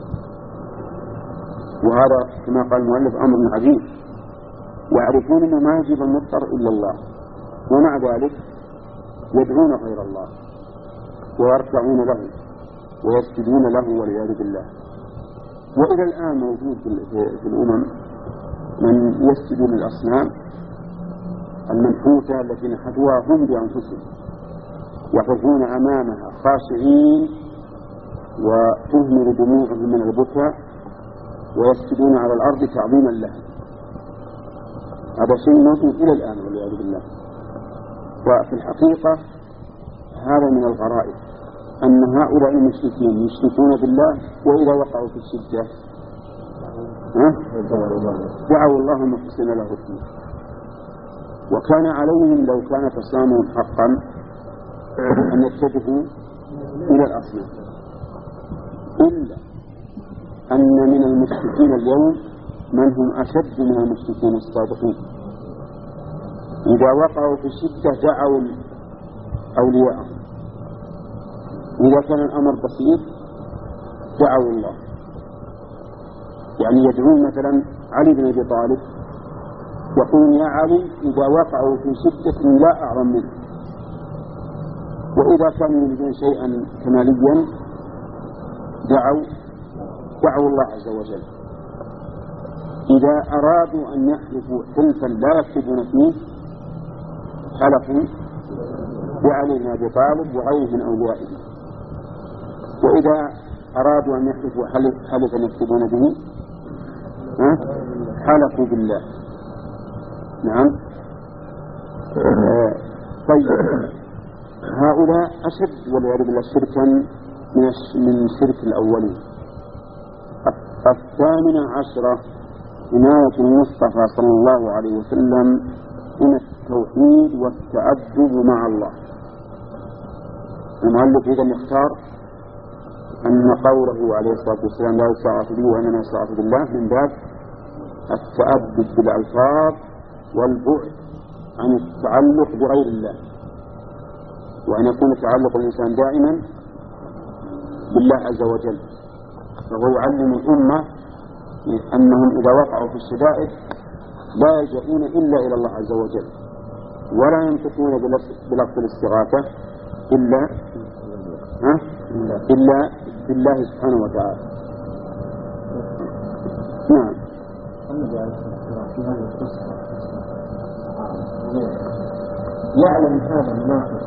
وهذا كما قال المؤلف أمر عجيب، يعرفون أنه ما يجيب المضطر إلا الله، ومع ذلك يدعون غير الله ويركعون له ويسجدون له والعياذ بالله. وإلى الآن موجود في الأمم من يسجد للأصنام المنحوتة التي نحتوها هم بأنفسهم، يقفون أمامها خاشعين وتهمل دموعهم من البكاء ويسجدون على الأرض تعظيما لها. هذا شيء موجود إلى الآن والعياذ بالله. وفي الحقيقة هذا من الغرائب أن هؤلاء المشركين يشركون بالله، وإذا وقعوا في الشدة دعوا الله مخلصين له الدين. وكان عليهم لو كان تصامهم حقا أن يتجهوا إلى الأصنام، إلا أن من المشركين اليوم من هم أشد من المشركين الصادقين، إذا وقعوا في الشدة دعوا أولياءهم، إذا كان الأمر بسيط دعوا الله. يعني يدعون مثلا علي بن أبي طالب، يقولون يا علي إذا وقعوا في شدة لا أعظم منه، وإذا كانوا يريدون شيئا كماليا دعوا دعوا الله عز وجل. إذا أرادوا أن يحلفوا حلفا لا يكتبون فيه حلفوا بعلي بن أبي طالب وغيره من أوليائه، وإذا أرادوا أن يحلفوا حلفا يكتبون به حلفوا بالله. نعم. طيب هؤلاء أشد والعياذ بالله شركا من شرك الأولين. الثامنة عشرة عناية المصطفى صلى الله عليه وسلم من التوحيد والتأدب مع الله. المؤلف إذا يختار أن قوله عليه الصلاة والسلام لا يستعاذ به وأننا نستعاذ بالله من باب التأدب بالألفاظ والبعد عن التعلق بغير الله، وأن يكون تعلق الإنسان دائما بالله عز وجل. فهو يعلم الأمة أنهم إذا وقعوا في الشدائد لا يلجؤون إلا إلى الله عز وجل، ولا ينطقون بلفظ الاستغاثة إلا إلا بالله سبحانه وتعالى. نعم. يعلم هذا المناقب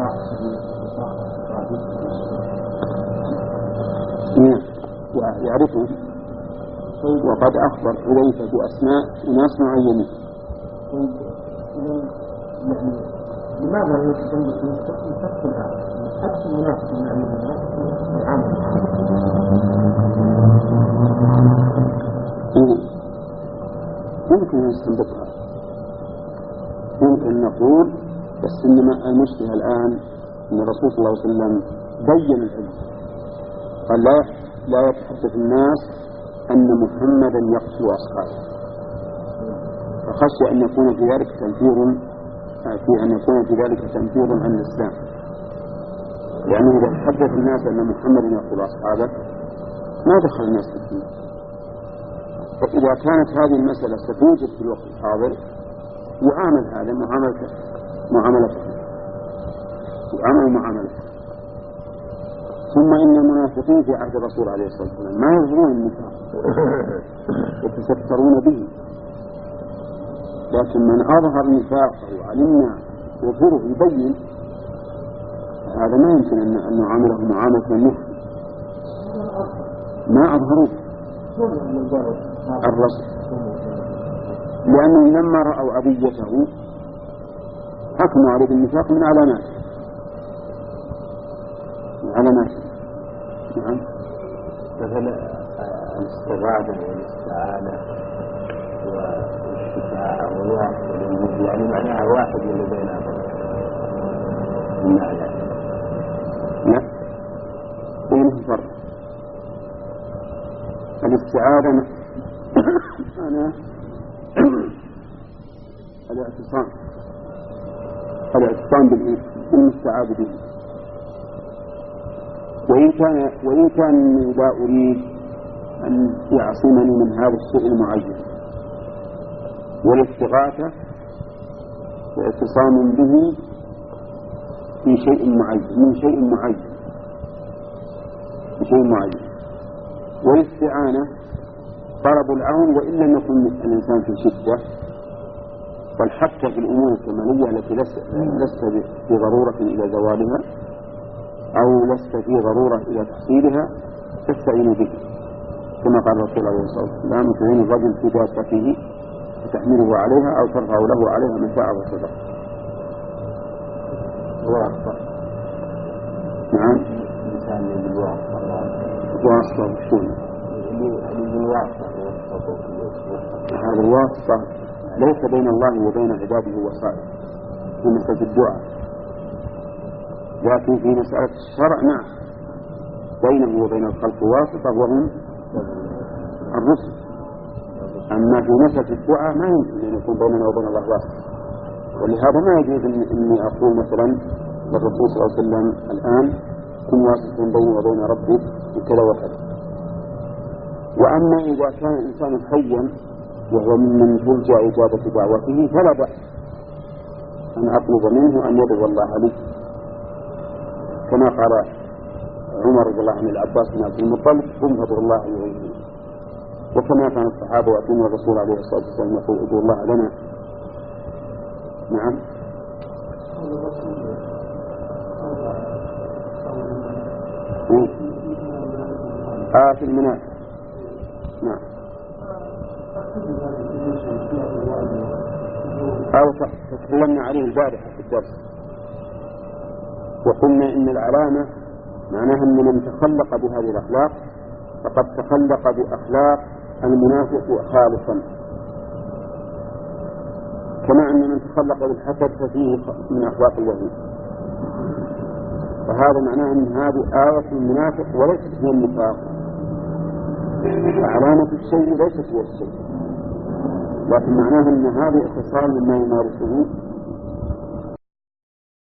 يعرفه، وقد أخبر إليك بأسماء ناس معينين. يعني لماذا يستنبط يفكر هذا؟ حتى المناقب من العمل يمكن أن يستنبطها، يمكن نقول، بس إنما المشكلة الآن أن الرسول صلى الله عليه وسلم بين العلم، قال لا لا يتحدث الناس أن محمدا يقتل أصحابه، فخشي أن يكون في ذلك تنفير في أن يكون في ذلك تنفير عن الإسلام، لأنه إذا تحدث الناس أن محمدا يقتل أصحابه ما دخل الناس في الدين. فإذا كانت هذه المسألة ستوجد في الوقت الحاضر يعامل هذا معاملة معاملته يعامل معاملته. ثم إن المنافقين في عهد الرسول عليه الصلاة والسلام ما يظهرون النفاق يتسترون به، لكن من أظهر نفاقه وعلمنا وظهره يبين هذا ما يمكن أن نعامله معاملة النفاق. ما أظهروه الرسول، لأنه لما رأوا أبيته حكموا عليه بالنفاق من علامات من علامات. نعم. مثلا الاستغاثة والاستعانة والشفاعة والوعظ والوجود يعني معناها واحد من بينهما. لا بينه فرق. الاستعاذة أنا الاعتصام الاعتصام بالمستعاذ به. وإن كان وإن كان لا أريد أن يعصمني من هذا الشيء المعين، والاستغاثة واعتصام به في شيء معين من شيء معين من شيء معين. والاستعانة طلب العون وإن لم يكن الإنسان في شدة، بل حتى في الأمور الكمالية التي لست في ضرورة إلى زوالها أو لست في ضرورة إلى تحصيلها تستعين به، كما قال الرسول عليه الصلاة والسلام: تعين الرجل في دابته وتحمله عليها أو ترفع له عليها من ساعة وصدق. نعم. الإنسان بالواقع واسطة شو هذا الواسطة ليس بين الله وبين عباده وسائط في مسألة الدعاء، لكن في مسألة الشرع نعم بينه وبين الخلق واسطة وهم الرسل. أما في مسألة الدعاء ما يمكن أن يكون بيننا وبين الله واسطة، ولهذا ما يجوز إني أقول مثلا للرسول صلى الله عليه وسلم الآن كن واسطة بيني وبين ربي بكذا وكذا. وأما إذا كان الإنسان حيا وهو من ترجى إجابة دعوته فلا بأس أن أطلب منه أن يدعو الله لي، كما قال عمر رضي الله عنه العباس بن عبد المطلب: قم فادعو الله عليه. وكما كان الصحابة يأتون الرسول عليه الصلاة والسلام يقول: ادعو الله لنا. نعم. آه في المناسك. نعم. أو تكلمنا عليه البارحة في الدرس وقلنا إن العلامة معناها أن من تخلق بهذه الأخلاق فقد تخلق بأخلاق المنافق خالصا، كما أن من تخلق بالحسد ففيه من أخلاق الوهي. فهذا معناه أن هذه آية المنافق وليست هي النفاق. علامة الشيء ليست هي الشيء، لكن معناه أن هذا اتصال مما يمارسه